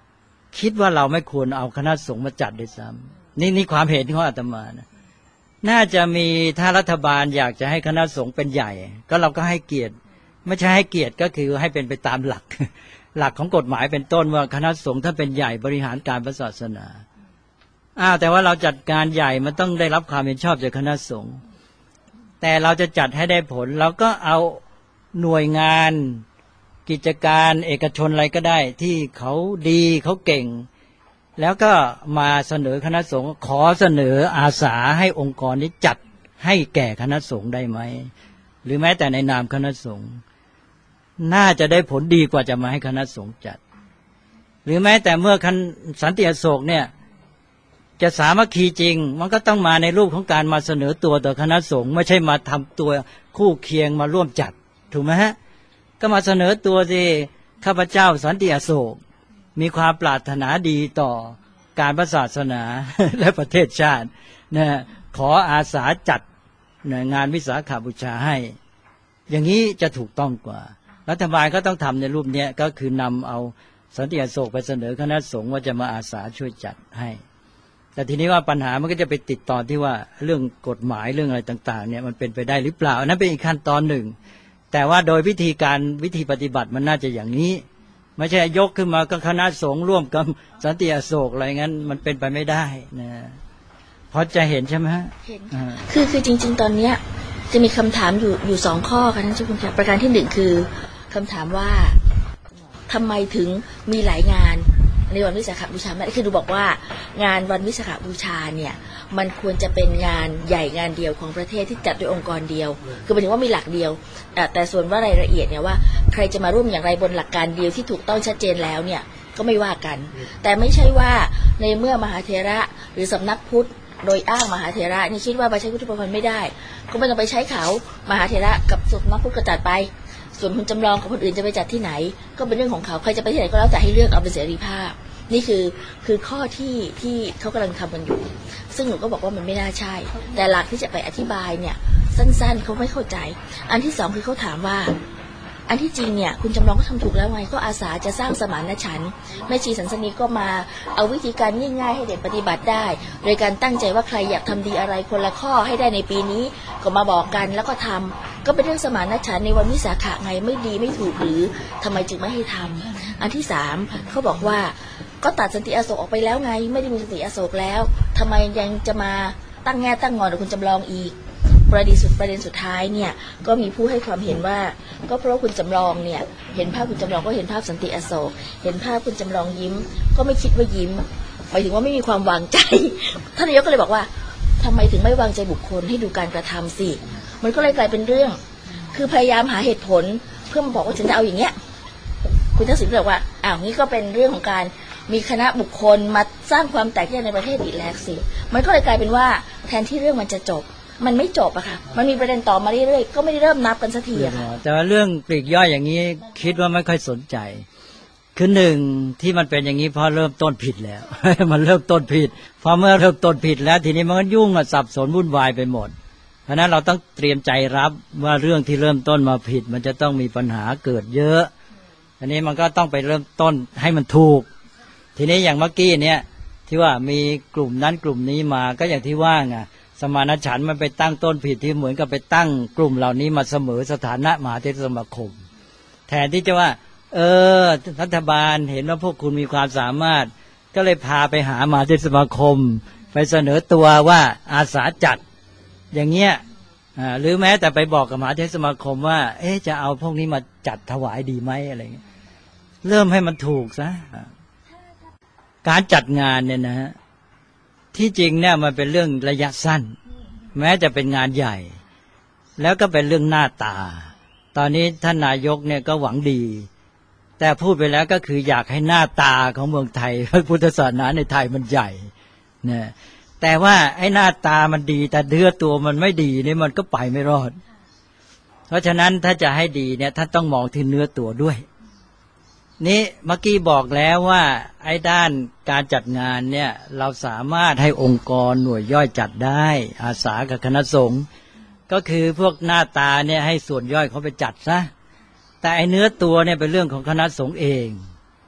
Speaker 3: คิดว่าเราไม่ควรเอาคณะสงฆ์มาจัดด้วยซ้ำนี่นี่ความเห็นของอาตมานะน่าจะมีถ้ารัฐบาลอยากจะให้คณะสงฆ์เป็นใหญ่ก็เราก็ให้เกียรติไม่ใช่ให้เกียรติก็คือให้เป็นไปตามหลักหลักของกฎหมายเป็นต้นว่าคณะสงฆ์ถ้าเป็นใหญ่บริหารการพระศาสนาอ้าวแต่ว่าเราจัดการใหญ่มันต้องได้รับความเห็นชอบจากคณะสงฆ์แต่เราจะจัดให้ได้ผลเราก็เอาหน่วยงานกิจการเอกชนอะไรก็ได้ที่เขาดีเขาเก่งแล้วก็มาเสนอคณะสงฆ์ขอเสนออาสาให้องค์กรนี้จัดให้แก่คณะสงฆ์ได้ไหมหรือแม้แต่ในนามคณะสงฆ์น่าจะได้ผลดีกว่าจะมาให้คณะสงฆ์จัดหรือแม้แต่เมื่อสันติอโศกเนี่ยจะสามัคคีจริงมันก็ต้องมาในรูปของการมาเสนอตัวต่อคณะสงฆ์ไม่ใช่มาทำตัวคู่เคียงมาร่วมจัดถูกไหมฮะก็มาเสนอตัวสิข้าพเจ้าสันติอโศกมีความปรารถนาดีต่อการพระศาสนา และประเทศชาตินะขออาสาจัดนะงานวิสาขบูชาให้อย่างนี้จะถูกต้องกว่ารัฐบาลก็ต้องทำในรูปนี้ก็คือนำเอาสันติอโศกไปเสนอคณะสงฆ์ว่าจะมาอาสาช่วยจัดให้แต่ทีนี้ว่าปัญหามันก็จะไปติดต่อที่ว่าเรื่องกฎหมายเรื่องอะไรต่างๆเนี่ยมันเป็นไปได้หรือเปล่าอันนั้นเป็นอีกขั้นตอนหนึ่งแต่ว่าโดยวิธีการวิธีปฏิบัติมันน่าจะอย่างนี้ไม่ใช่ยกขึ้นมาก็คณะสงฆ์ร่วมกับสันติอโศกอะไรงั้นมันเป็นไปไม่ได้นะพอจะเห็นใช่ไหมฮะเห็น
Speaker 4: คือคือจริงๆตอนเนี้ยจะมีคำถามอยู่อยู่สองข้อค่ะท่านเจ้าคุณค่ะประการที่หนึ่งคือคำถามว่าทำไมถึงมีหลายงานในวันวิสาขบูชาไม่คือดูบอกว่างานวันวิสาขบูชาเนี่ยมันควรจะเป็นงานใหญ่งานเดียวของประเทศที่จัดโดยองค์กรเดียวคือหมายถึงว่ามีหลักเดียวแต่ส่วนว่ารายละเอียดเนี่ยว่าใครจะมาร่วมอย่างไรบนหลักการเดียวที่ถูกต้องชัดเจนแล้วเนี่ยก็ไม่ว่ากันแต่ไม่ใช่ว่าในเมื่อมหาเถระหรือสำนักพุทธโดยอ้างมหาเถระนี่คิดว่าไปใช้พุทธประพันธ์ไม่ได้ก็ไม่ต้องไปใช้เขามหาเถระกับสำนักพุทธก็จัดไปส่วนคุณจำลองกับคนอื่นจะไปจัดที่ไหนก็เป็นเรื่องของเขาใครจะไปที่ไหนก็แล้วแต่ให้เลือกเอาเป็นเสรีภาพนี่คือคือข้อที่ที่เขากำลังทำกันอยู่ซึ่งหนูก็บอกว่ามันไม่น่าใช่แต่หลักที่จะไปอธิบายเนี่ยสั้นๆเขาไม่เข้าใจอันที่สองคือเขาถามว่าอันที่จริงเนี่ยคุณจำลองก็ทำถูกแล้วไงก็อาสาจะสร้างสมานฉันท์แม่ชีสันสนีก็มาเอาวิธีการง่ายๆให้เด็กปฏิบัติได้โดยการตั้งใจว่าใครอยากทำดีอะไรคนละข้อให้ได้ในปีนี้ก็มาบอกกันแล้วก็ทำก็เป็นเรื่องสมานฉันท์ในวันวิสาขะไงไม่ดีไม่ถูกหรือทำไมจึงไม่ให้ทำอันที่สามเขาบอกว่าก็ตัดสันติอโศกออกไปแล้วไงไม่ได้มีสันติอโศกแล้วทำไมยังจะมาตั้งแง่ตั้งงอนกับคุณจำลองอีกประเด็นสุดประเด็นสุดท้ายเนี่ยก็มีผู้ให้ความเห็นว่าก็เพราะคุณจำลองเนี่ยเห็นภาพคุณจำลองก็เห็นภาพสันติอโศกเห็นภาพคุณจำลองยิ้มก็ไม่คิดว่ายิ้มหมายถึงว่าไม่มีความวางใจท่านนายกก็เลยบอกว่าทำไมถึงไม่วางใจบุคคลให้ดูการกระทำสิมันก็เลยกลายเป็นเรื่องคือพยายามหาเหตุผลเพื่อมาบอกว่าฉันจะเอาอย่างเงี้ยคุณทักษิณบอกว่าอ้าวนี่ก็เป็นเรื่องของการมีคณะบุคคลมาสร้างความแตกแยกในประเทศอีกแล้วสิมันก็เลยกลายเป็นว่าแทนที่เรื่องมันจะจบมันไม่จบอะค่ะมันมีประเด็นต่อมาเรื่อยๆก็ไม่ได้เริ่มนับกันสักทีอะค่ะ
Speaker 3: แต่ว่าเรื่องปลีกย่อยอย่างนี้คิดว่าไม่ค่อยสนใจคือหนึ่งที่มันเป็นอย่างนี้เพราะเริ่มต้นผิดแล้ว มันเริ่มต้นผิดพอเมื่อเริ่มต้นผิดแล้วทีนี้มันก็ยุ่งสับสนวุ่นวายไปหมดเพราะนั้นเราต้องเตรียมใจรับว่าเรื่องที่เริ่มต้นมาผิดมันจะต้องมีปัญหาเกิดเยอะอันนี้มันก็ต้องไปเริ่มต้นให้มันถูกทีนี้อย่างเมื่อกี้เนี่ยที่ว่ามีกลุ่มนั้นกลุ่มนี้มาก็อย่างที่ว่าไงสมานฉันท์มันไปตั้งต้นผิดที่เหมือนกับไปตั้งกลุ่มเหล่านี้มาเสมอสถานะมหาเถรสมาคมแทนที่จะว่าเออรัฐบาลเห็นว่าพวกคุณมีความสามารถก็เลยพาไปหามหาเถรสมาคมไปเสนอตัวว่าอาสาจัดอย่างเงี้ยหรือแม้แต่ไปบอกกับมหาเถรสมาคมว่าเอ๊ะจะเอาพวกนี้มาจัดถวายดีไหมอะไรเงี้ยเริ่มให้มันถูกซะการจัดงานเนี่ยนะฮะที่จริงเนี่ยมันเป็นเรื่องระยะสั้นแม้จะเป็นงานใหญ่แล้วก็เป็นเรื่องหน้าตาตอนนี้ท่านนายกเนี่ยก็หวังดีแต่พูดไปแล้วก็คืออยากให้หน้าตาของเมืองไทยพุทธศาสนาในไทยมันใหญ่นะแต่ว่าไอ้หน้าตามันดีแต่เนื้อตัวมันไม่ดีนี่มันก็ไปไม่รอดเพราะฉะนั้นถ้าจะให้ดีเนี่ยท่านต้องมองที่เนื้อตัวด้วยนี่เมื่อกี้บอกแล้วว่าไอ้ด้านการจัดงานเนี่ยเราสามารถให้องค์กรหน่วยย่อยจัดได้อาสากับคณะสงฆ์ก็คือพวกหน้าตาเนี่ยให้ส่วนย่อยเขาไปจัดซะแต่ไอ้เนื้อตัวเนี่ยเป็นเรื่องของคณะสงฆ์เอง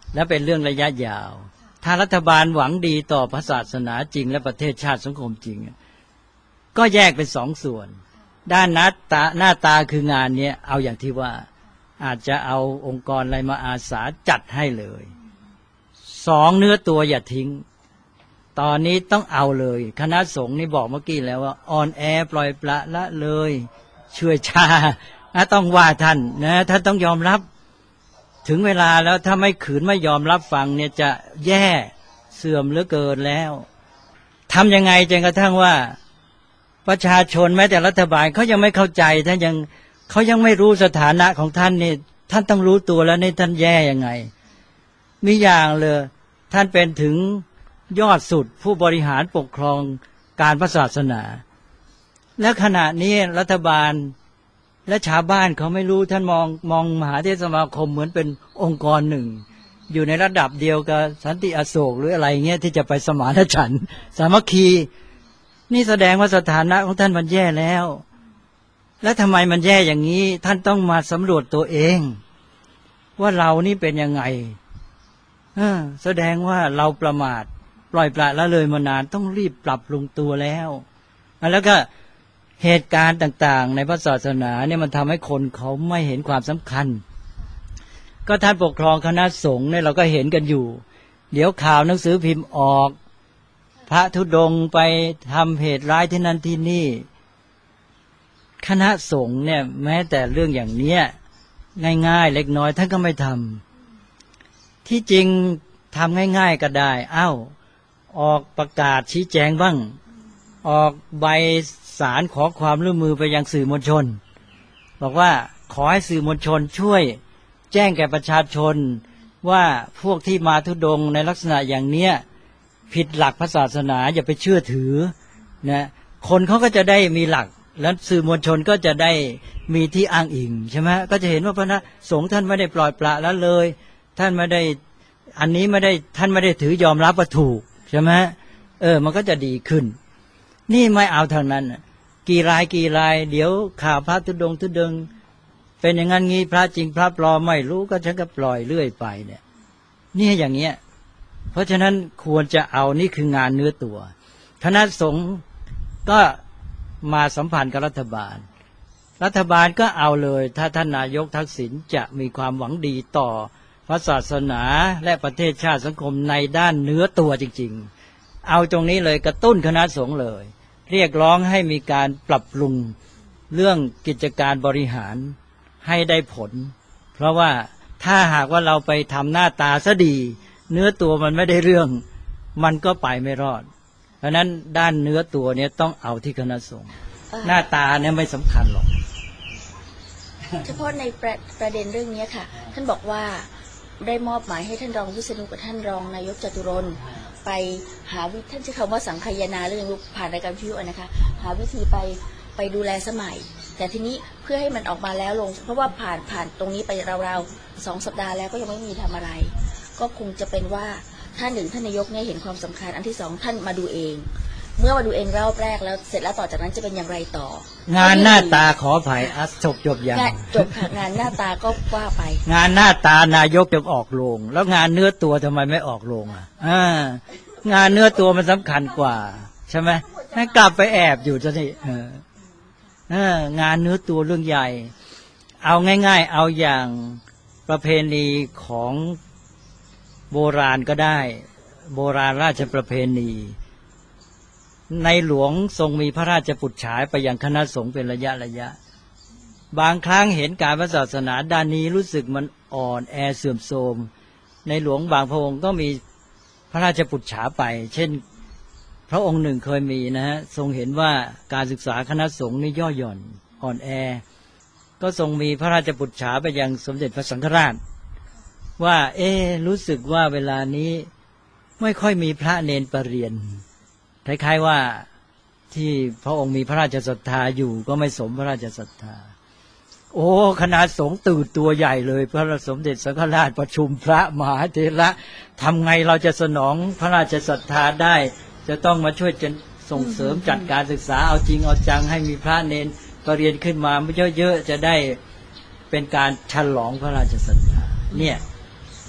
Speaker 3: และเป็นเรื่องระยะยาวถ้ารัฐบาลหวังดีต่อพระศาสนาจริงและประเทศชาติสังคมจริงก็แยกเป็นสองส่วนด้านหน้าตาหน้าตาคืองานนี้เอาอย่างที่ว่าอาจจะเอาองค์กรอะไรมาอาสาจัดให้เลยสองเนื้อตัวอย่าทิ้งตอนนี้ต้องเอาเลยคณะสงฆ์นี่บอกเมื่อกี้แล้วว่าอ่อนแอปล่อยปละละเลยช่วยชาต้องว่าท่านนะท่านต้องยอมรับถึงเวลาแล้วถ้าไม่ขืนไม่ยอมรับฟังเนี่ยจะแย่เสื่อมเหลือเกินแล้วทำยังไงจนกระทั่งว่าประชาชนแม้แต่รัฐบาลเขายังไม่เข้าใจท่านยังเขายังไม่รู้สถานะของท่านนี่ท่านต้องรู้ตัวแล้วนี่ท่านแย่ยังไงมีอย่างเลยท่านเป็นถึงยอดสุดผู้บริหารปกครองการพระศาสนาและขณะนี้รัฐบาลและชาวบ้านเขาไม่รู้ท่านมองมองมหาเทรสมาคมเหมือนเป็นองค์กรหนึ่งอยู่ในระดับเดียวกับสันติอโศกหรืออะไรเงี้ยที่จะไปสมานฉันท์สามัคคีนี่แสดงว่าสถานะของท่านมันแย่แล้วและทำไมมันแย่อย่างนี้ท่านต้องมาสำรวจตัวเองว่าเรานี่เป็นยังไงแสดงว่าเราประมาทปล่อยปละละเลยมานานต้องรีบปรับปรุงตัวแล้วแล้วก็เหตุการณ์ต่างๆในพระศาสนาเนี่ยมันทำให้คนเขาไม่เห็นความสำคัญก็ท่านปกครองคณะสงฆ์เนี่ยเราก็เห็นกันอยู่เดี๋ยวข่าวหนังสือพิมพ์ออกพระธุดงค์ไปทำเหตุร้ายที่นั่นที่นี่คณะสงฆ์เนี่ยแม้แต่เรื่องอย่างเนี้ยง่ายๆเล็กน้อยท่านก็ไม่ทำที่จริงทำง่ายๆก็ได้อ้าวออกประกาศชี้แจงบ้างออกใบสารขอความร่วมมือไปยังสื่อมวลชนบอกว่าขอให้สื่อมวลชนช่วยแจ้งแก่ประชาชนว่าพวกที่มาธุดงค์ในลักษณะอย่างเนี้ยผิดหลักพระศาสนาอย่าไปเชื่อถือนะคนเขาก็จะได้มีหลักแล้วสื่อมวลชนก็จะได้มีที่อ้างอิงใช่ไหมก็จะเห็นว่าพระสงฆ์ท่านไม่ได้ปล่อยปละละเลยท่านไม่ได้อันนี้ไม่ได้ท่านไม่ได้ถือยอมรับว่าถูกใช่ไหมเออมันก็จะดีขึ้นนี่ไม่เอาทางนั้นกี่รายกี่รายเดี๋ยวข่าวพระธุดงค์ธุดงค์เป็นอย่างนั้นงี้พระจริงพระปลอมไม่รู้ก็ฉันก็ปล่อยเรื่อยไปเนี่ยนี่อย่างเงี้ยเพราะฉะนั้นควรจะเอานี่คืองานเนื้อตัวคณะสงฆ์ก็มาสัมพันธ์กับรัฐบาลรัฐบาลก็เอาเลยถ้าท่านนายกทักษิณจะมีความหวังดีต่อพระศาสนาและประเทศชาติสังคมในด้านเนื้อตัวจริงๆเอาตรงนี้เลยกระตุ้นคณะสงฆ์เลยเรียกร้องให้มีการปรับปรุงเรื่องกิจการบริหารให้ได้ผลเพราะว่าถ้าหากว่าเราไปทำหน้าตาซะดีเนื้อตัวมันไม่ได้เรื่องมันก็ไปไม่รอดเพราะนั้นด้านเนื้อตัวเนี้ยต้องเอาที่คณะสงฆ์หน้าตาเนี่ยไม่สำคัญหรอก
Speaker 4: เฉพาะในประประเด็นเรื่องนี้ค่ะท่านบอกว่าได้มอบหมายให้ท่านรองวิษณุกับท่านรองนายกจตุรนต์ไปหาวิธีท่านใช้คำว่าสังคายนาเรื่องลูกผ่านรายการวิทยุนะคะหาวิธีไปไปดูแลสมัยแต่ทีนี้เพื่อให้มันออกมาแล้วลงเพราะว่าผ่านผ่านตรงนี้ไปราวๆสองสัปดาห์แล้วก็ยังไม่มีทำอะไรก็คงจะเป็นว่าท่านหนึ่งท่านนายกเนี่ยเห็นความสำคัญอันที่สองท่านมาดูเองเมื่อมาดูเองรอบแรกแล้วเสร็จแล้วต่อจากนั้นจะเป็นอย่างไรต่อง
Speaker 3: านหน้าตาขออภัยอัจบจบอย่าง
Speaker 4: จบค่ะงานหน้าตาก็ว่าไป
Speaker 3: งานหน้าตานายกจะออกโรงแล้วงานเนื้อตัวทำไมไม่ออกโรงอ่ะอ่างานเนื้อตัวมันสำคัญกว่าใช่ไหมให้กลับไปแอบอยู่จะนี่เออเอองานเนื้อตัวเรื่องใหญ่เอาง่ายๆเอาอย่างประเพณีของโบราณก็ได้โบราณราชประเพณีในหลวงทรงมีพระราชปุจฉาไปยังคณะสงฆ์เป็นระยะระยะบางครั้งเห็นการพระศาสนาด้านนี้รู้สึกมันอ่อนแอเสื่อมโทรมในหลวงบางพระองค์ก็มีพระราชปุจฉาไปเช่นพระองค์หนึ่งเคยมีนะฮะทรงเห็นว่าการศึกษาคณะสงฆ์นี่ย่อหย่อนอ่อนแอก็ทรงมีพระราชปุจฉาไปยังสมเด็จพระสังฆราชว่าเอ๊รู้สึกว่าเวลานี้ไม่ค่อยมีพระเนนประเรียนคล้ายๆว่าที่พระองค์มีพระราชศรัทธาอยู่ก็ไม่สมพระราชศรัทธาโอ้คณะสงฆ์ตื่นตัวใหญ่เลยพระสมเด็จสังฆราชประชุมพระมหาเถระทำไงเราจะสนองพระราชศรัทธาได้จะต้องมาช่วยจะส่งเสริมจัดการศึกษาเอาจริงเอาจังให้มีพระเนนประเรียนขึ้นมาเยอะๆจะได้เป็นการฉลองพระราชศรัทธาเนี่ย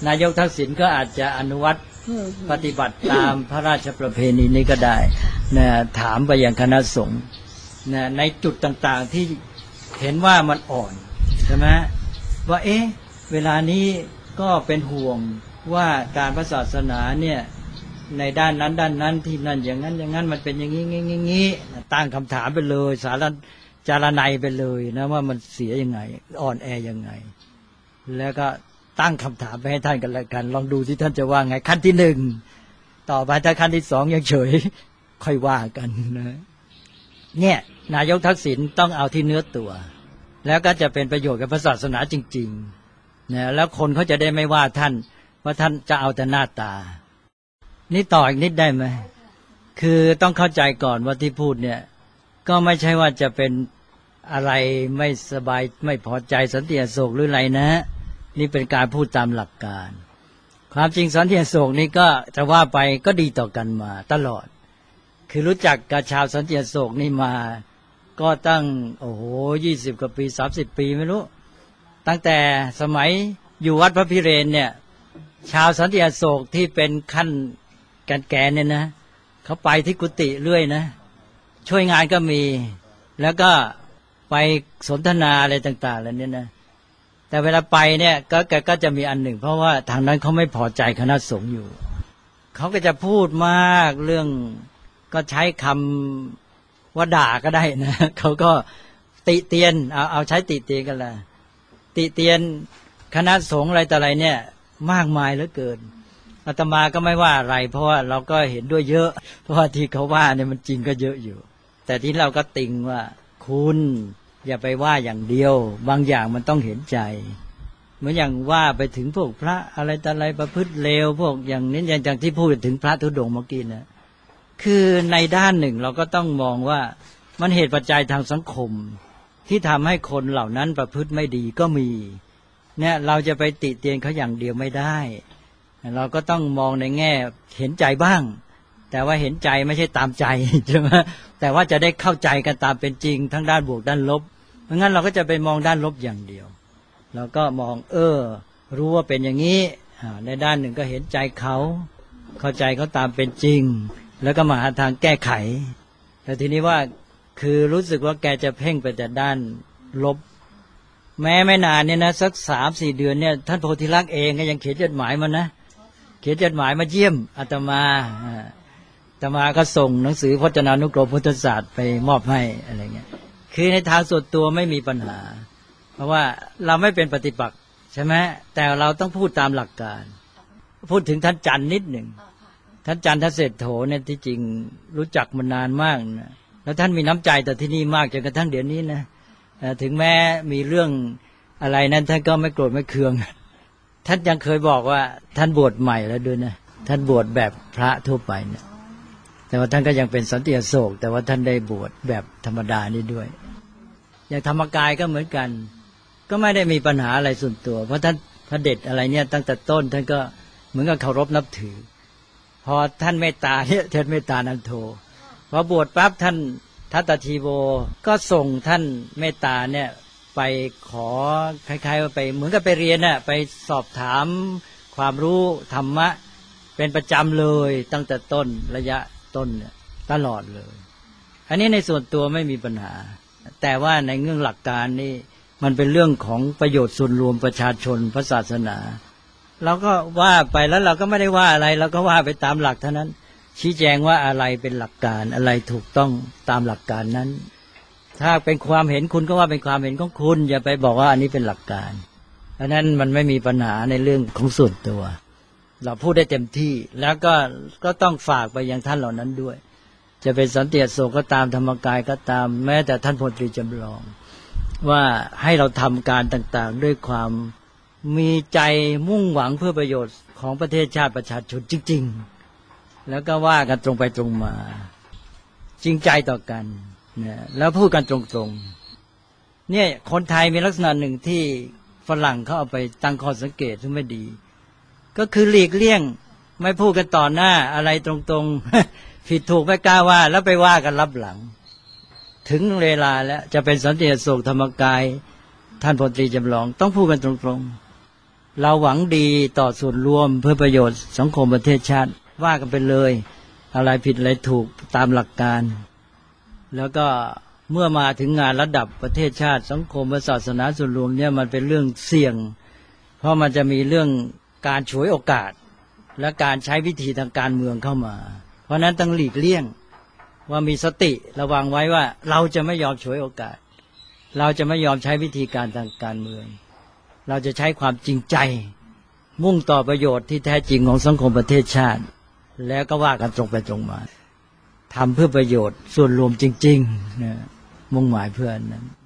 Speaker 3: นายกทักษิณก็อาจจะอนุวัตปฏิบัติตามพระราชประเพณีนี้ก็ได้นะถามไปยังคณะสงฆ์นะในจุดต่างๆที่เห็นว่ามันอ่อนใช่ไหมว่าเอ๊ะเวลานี้ก็เป็นห่วงว่าการพระศาสนาเนี่ยในด้านนั้นด้านนั้นที่นั่นอย่างนั้นอย่างนั้นมันเป็นอย่างนี้งี้งี้งี้ตั้งคำถามไปเลยสารจารนัยไปเลยนะว่ามันเสียยังไงอ่อนแอยังไงแล้วก็ตั้งคำถามไปให้ท่านกันแล้วกันลองดูที่ท่านจะว่าไงขั้นที่หนึ่งต่อไปถ้าขั้นที่สองยังเฉยค่อยว่ากันนะเนี่ยนายกทักษิณต้องเอาที่เนื้อตัวแล้วก็จะเป็นประโยชน์กับพระศาสนาจริงๆนะแล้วคนเขาจะได้ไม่ว่าท่านว่าท่านจะเอาแต่หน้าตานี่ต่ออีกนิดได้ไหมคือต้องเข้าใจก่อนว่าที่พูดเนี่ยก็ไม่ใช่ว่าจะเป็นอะไรไม่สบายไม่พอใจสันติอโศกหรืออะไรนะนี่เป็นการพูดตามหลักการความจริงสันติอโศกนี่ก็จะว่าไปก็ดีต่อกันมาตลอดคือรู้จักกับชาวสันติอโศกนี่มาก็ตั้งโอ้โหยี่สิบกว่าปีสามสิบปีไม่รู้ตั้งแต่สมัยอยู่วัดพระพิเรนเนี่ยชาวสันติอโศกที่เป็นขั้นแก่ๆเนี่ยนะเขาไปที่กุฏิเรื่อยนะช่วยงานก็มีแล้วก็ไปสนทนาอะไรต่างๆแล้วเนี่ยนะแต่เวลาไปเนี่ยก็ก็จะมีอันหนึ่งเพราะว่าทางนั้นเขาไม่พอใจคณะสงฆ์อยู่เขาก็จะพูดมากเรื่องก็ใช้คำว่าด่าก็ได้นะเขาก็ติเตียนเอาเอาใช้ติเตียนกันละติเตียนคณะสงฆ์อะไรต่ออะไรเนี่ยมากมายเหลือเกินอาตมาก็ไม่ว่าอะไรเพราะว่าเราก็เห็นด้วยเยอะเพราะว่าที่เขาว่าเนี่ยมันจริงก็เยอะอยู่แต่ที่เราก็ติงว่าคุณอย่าไปว่าอย่างเดียวบางอย่างมันต้องเห็นใจเหมือนอย่างว่าไปถึงพวกพระอะไรต่ออะไรประพฤติเลวพวกอย่างนี้อย่างที่พูดถึงพระธุดงค์เมื่อกี้นะคือในด้านหนึ่งเราก็ต้องมองว่ามันเหตุปัจจัยทางสังคมที่ทำให้คนเหล่านั้นประพฤติไม่ดีก็มีเนี่ยเราจะไปติเตียนเขาอย่างเดียวไม่ได้เราก็ต้องมองในแง่เห็นใจบ้างแต่ว่าเห็นใจไม่ใช่ตามใจใช่ไหมแต่ว่าจะได้เข้าใจกันตามเป็นจริงทั้งด้านบวกด้านลบเพราะงั้นเราก็จะไปมองด้านลบอย่างเดียวเราก็มองเออรู้ว่าเป็นอย่างนี้ในด้านหนึ่งก็เห็นใจเขาเข้าใจเขาตามเป็นจริงแล้วก็มาหาทางแก้ไขแต่ทีนี้ว่าคือรู้สึกว่าแกจะเพ่งไปแต่ด้านลบแม้ไม่นานเนี่ยนะสักสามสี่เดือนเนี่ยท่านโพธิลักษณ์เองก็ยังเขียนจดหมายมานะเขียนจดหมายมาเยี่ยมอาตมาอาตมาก็ส่งหนังสือพจนานุกรมพุทธศาสตร์ไปมอบให้อะไรเงี้ยคือในทางส่วนตัวไม่มีปัญหาเพราะว่าเราไม่เป็นปฏิปักษ์ใช่ไหมแต่เราต้องพูดตามหลักการพูดถึงท่านจันทร์นิดหนึ่งท่านจันทเศรษโถเนี่ยที่จริงรู้จักมานานมากนะแล้วท่านมีน้ำใจแต่ที่นี่มากจนกระทั่งเดี๋ยวนี้นะถึงแม้มีเรื่องอะไรนั้นท่านก็ไม่โกรธไม่เคืองท่านยังเคยบอกว่าท่านบวชใหม่แล้วด้วยนะท่านบวชแบบพระทั่วไปเนี่ยแต่ว่าท่านก็ยังเป็นสันติอโศกแต่ว่าท่านได้บวชแบบธรรมดานี่ด้วยอย่างธรรมกายก็เหมือนกันก็ไม่ได้มีปัญหาอะไรส่วนตัวเพราะท่านพระเดชอะไรเนี่ยตั้งแต่ต้นท่านก็เหมือนกับเคารพนับถือพอท่านเมตตาเนี่ยท่านเมตตานันโทพอบวชปั๊บท่านทัตตทีโวก็ส่งท่านเมตตาเนี่ยไปขอคล้ายๆว่าไปเหมือนกับไปเรียนน่ะไปสอบถามความรู้ธรรมะเป็นประจำเลยตั้งแต่ต้นระยะต้นเนี่ยตลอดเลยอันนี้ในส่วนตัวไม่มีปัญหาแต่ว่าในเรื่องหลักการนี่มันเป็นเรื่องของประโยชน์ส่วนรวมประชาชนพระศาสนาเราก็ว่าไปแล้วเราก็ไม่ได้ว่าอะไรเราก็ว่าไปตามหลักเท่านั้นชี้แจงว่าอะไรเป็นหลักการอะไรถูกต้องตามหลักการนั้นถ้าเป็นความเห็นคุณก็ว่าเป็นความเห็นของคุณอย่าไปบอกว่าอันนี้เป็นหลักการเพราะนั้นมันไม่มีปัญหาในเรื่องของส่วนตัวเราพูดได้เต็มที่แล้วก็ก็ต้องฝากไปยังท่านเหล่านั้นด้วยจะเป็นสันติอโศกก็ตามธรรมกายก็ตามแม้แต่ท่านพลตรีจำลองว่าให้เราทำการต่างๆด้วยความมีใจมุ่งหวังเพื่อประโยชน์ของประเทศชาติประชาชนจริงๆแล้วก็ว่ากันตรงไปตรงมาจริงใจต่อกันนะแล้วพูดกันตรงๆเนี่ยคนไทยมีลักษณะหนึ่งที่ฝรั่งเขาเอาไปตั้งข้อสังเกตซึ่งไม่ดีก็คือหลีกเลี่ยงไม่พูดกันต่อหน้าอะไรตรงๆ ผิดถูกไม่กล้าว่าแล้วไปว่ากันลับหลังถึงเวลาแล้วจะเป็นสันติอโศกธรรมกายท่านพลตรีจำลองต้องพูดกันตรงๆเราหวังดีต่อส่วนรวมเพื่อประโยชน์สังคมประเทศชาติว่ากันไปเลยอะไรผิดอะไรถูกตามหลักการแล้วก็เมื่อมาถึงงานระดับประเทศชาติสังคมศาสนาส่วนรวมเนี่ยมันเป็นเรื่องเสี่ยงเพราะมันจะมีเรื่องการฉวยโอกาสและการใช้วิธีทางการเมืองเข้ามาเพราะนั้นต้องหลีกเลี่ยงว่ามีสติระวังไว้ว่าเราจะไม่ยอมฉวยโอกาสเราจะไม่ยอมใช้วิธีการทางการเมืองเราจะใช้ความจริงใจมุ่งต่อประโยชน์ที่แท้จริงของสังคมประเทศชาติแล้วก็ว่ากันตรงไปตรงมาทำเพื่อประโยชน์ส่วนรวมจริงๆนะมุ่งหมายเพื่อนั้น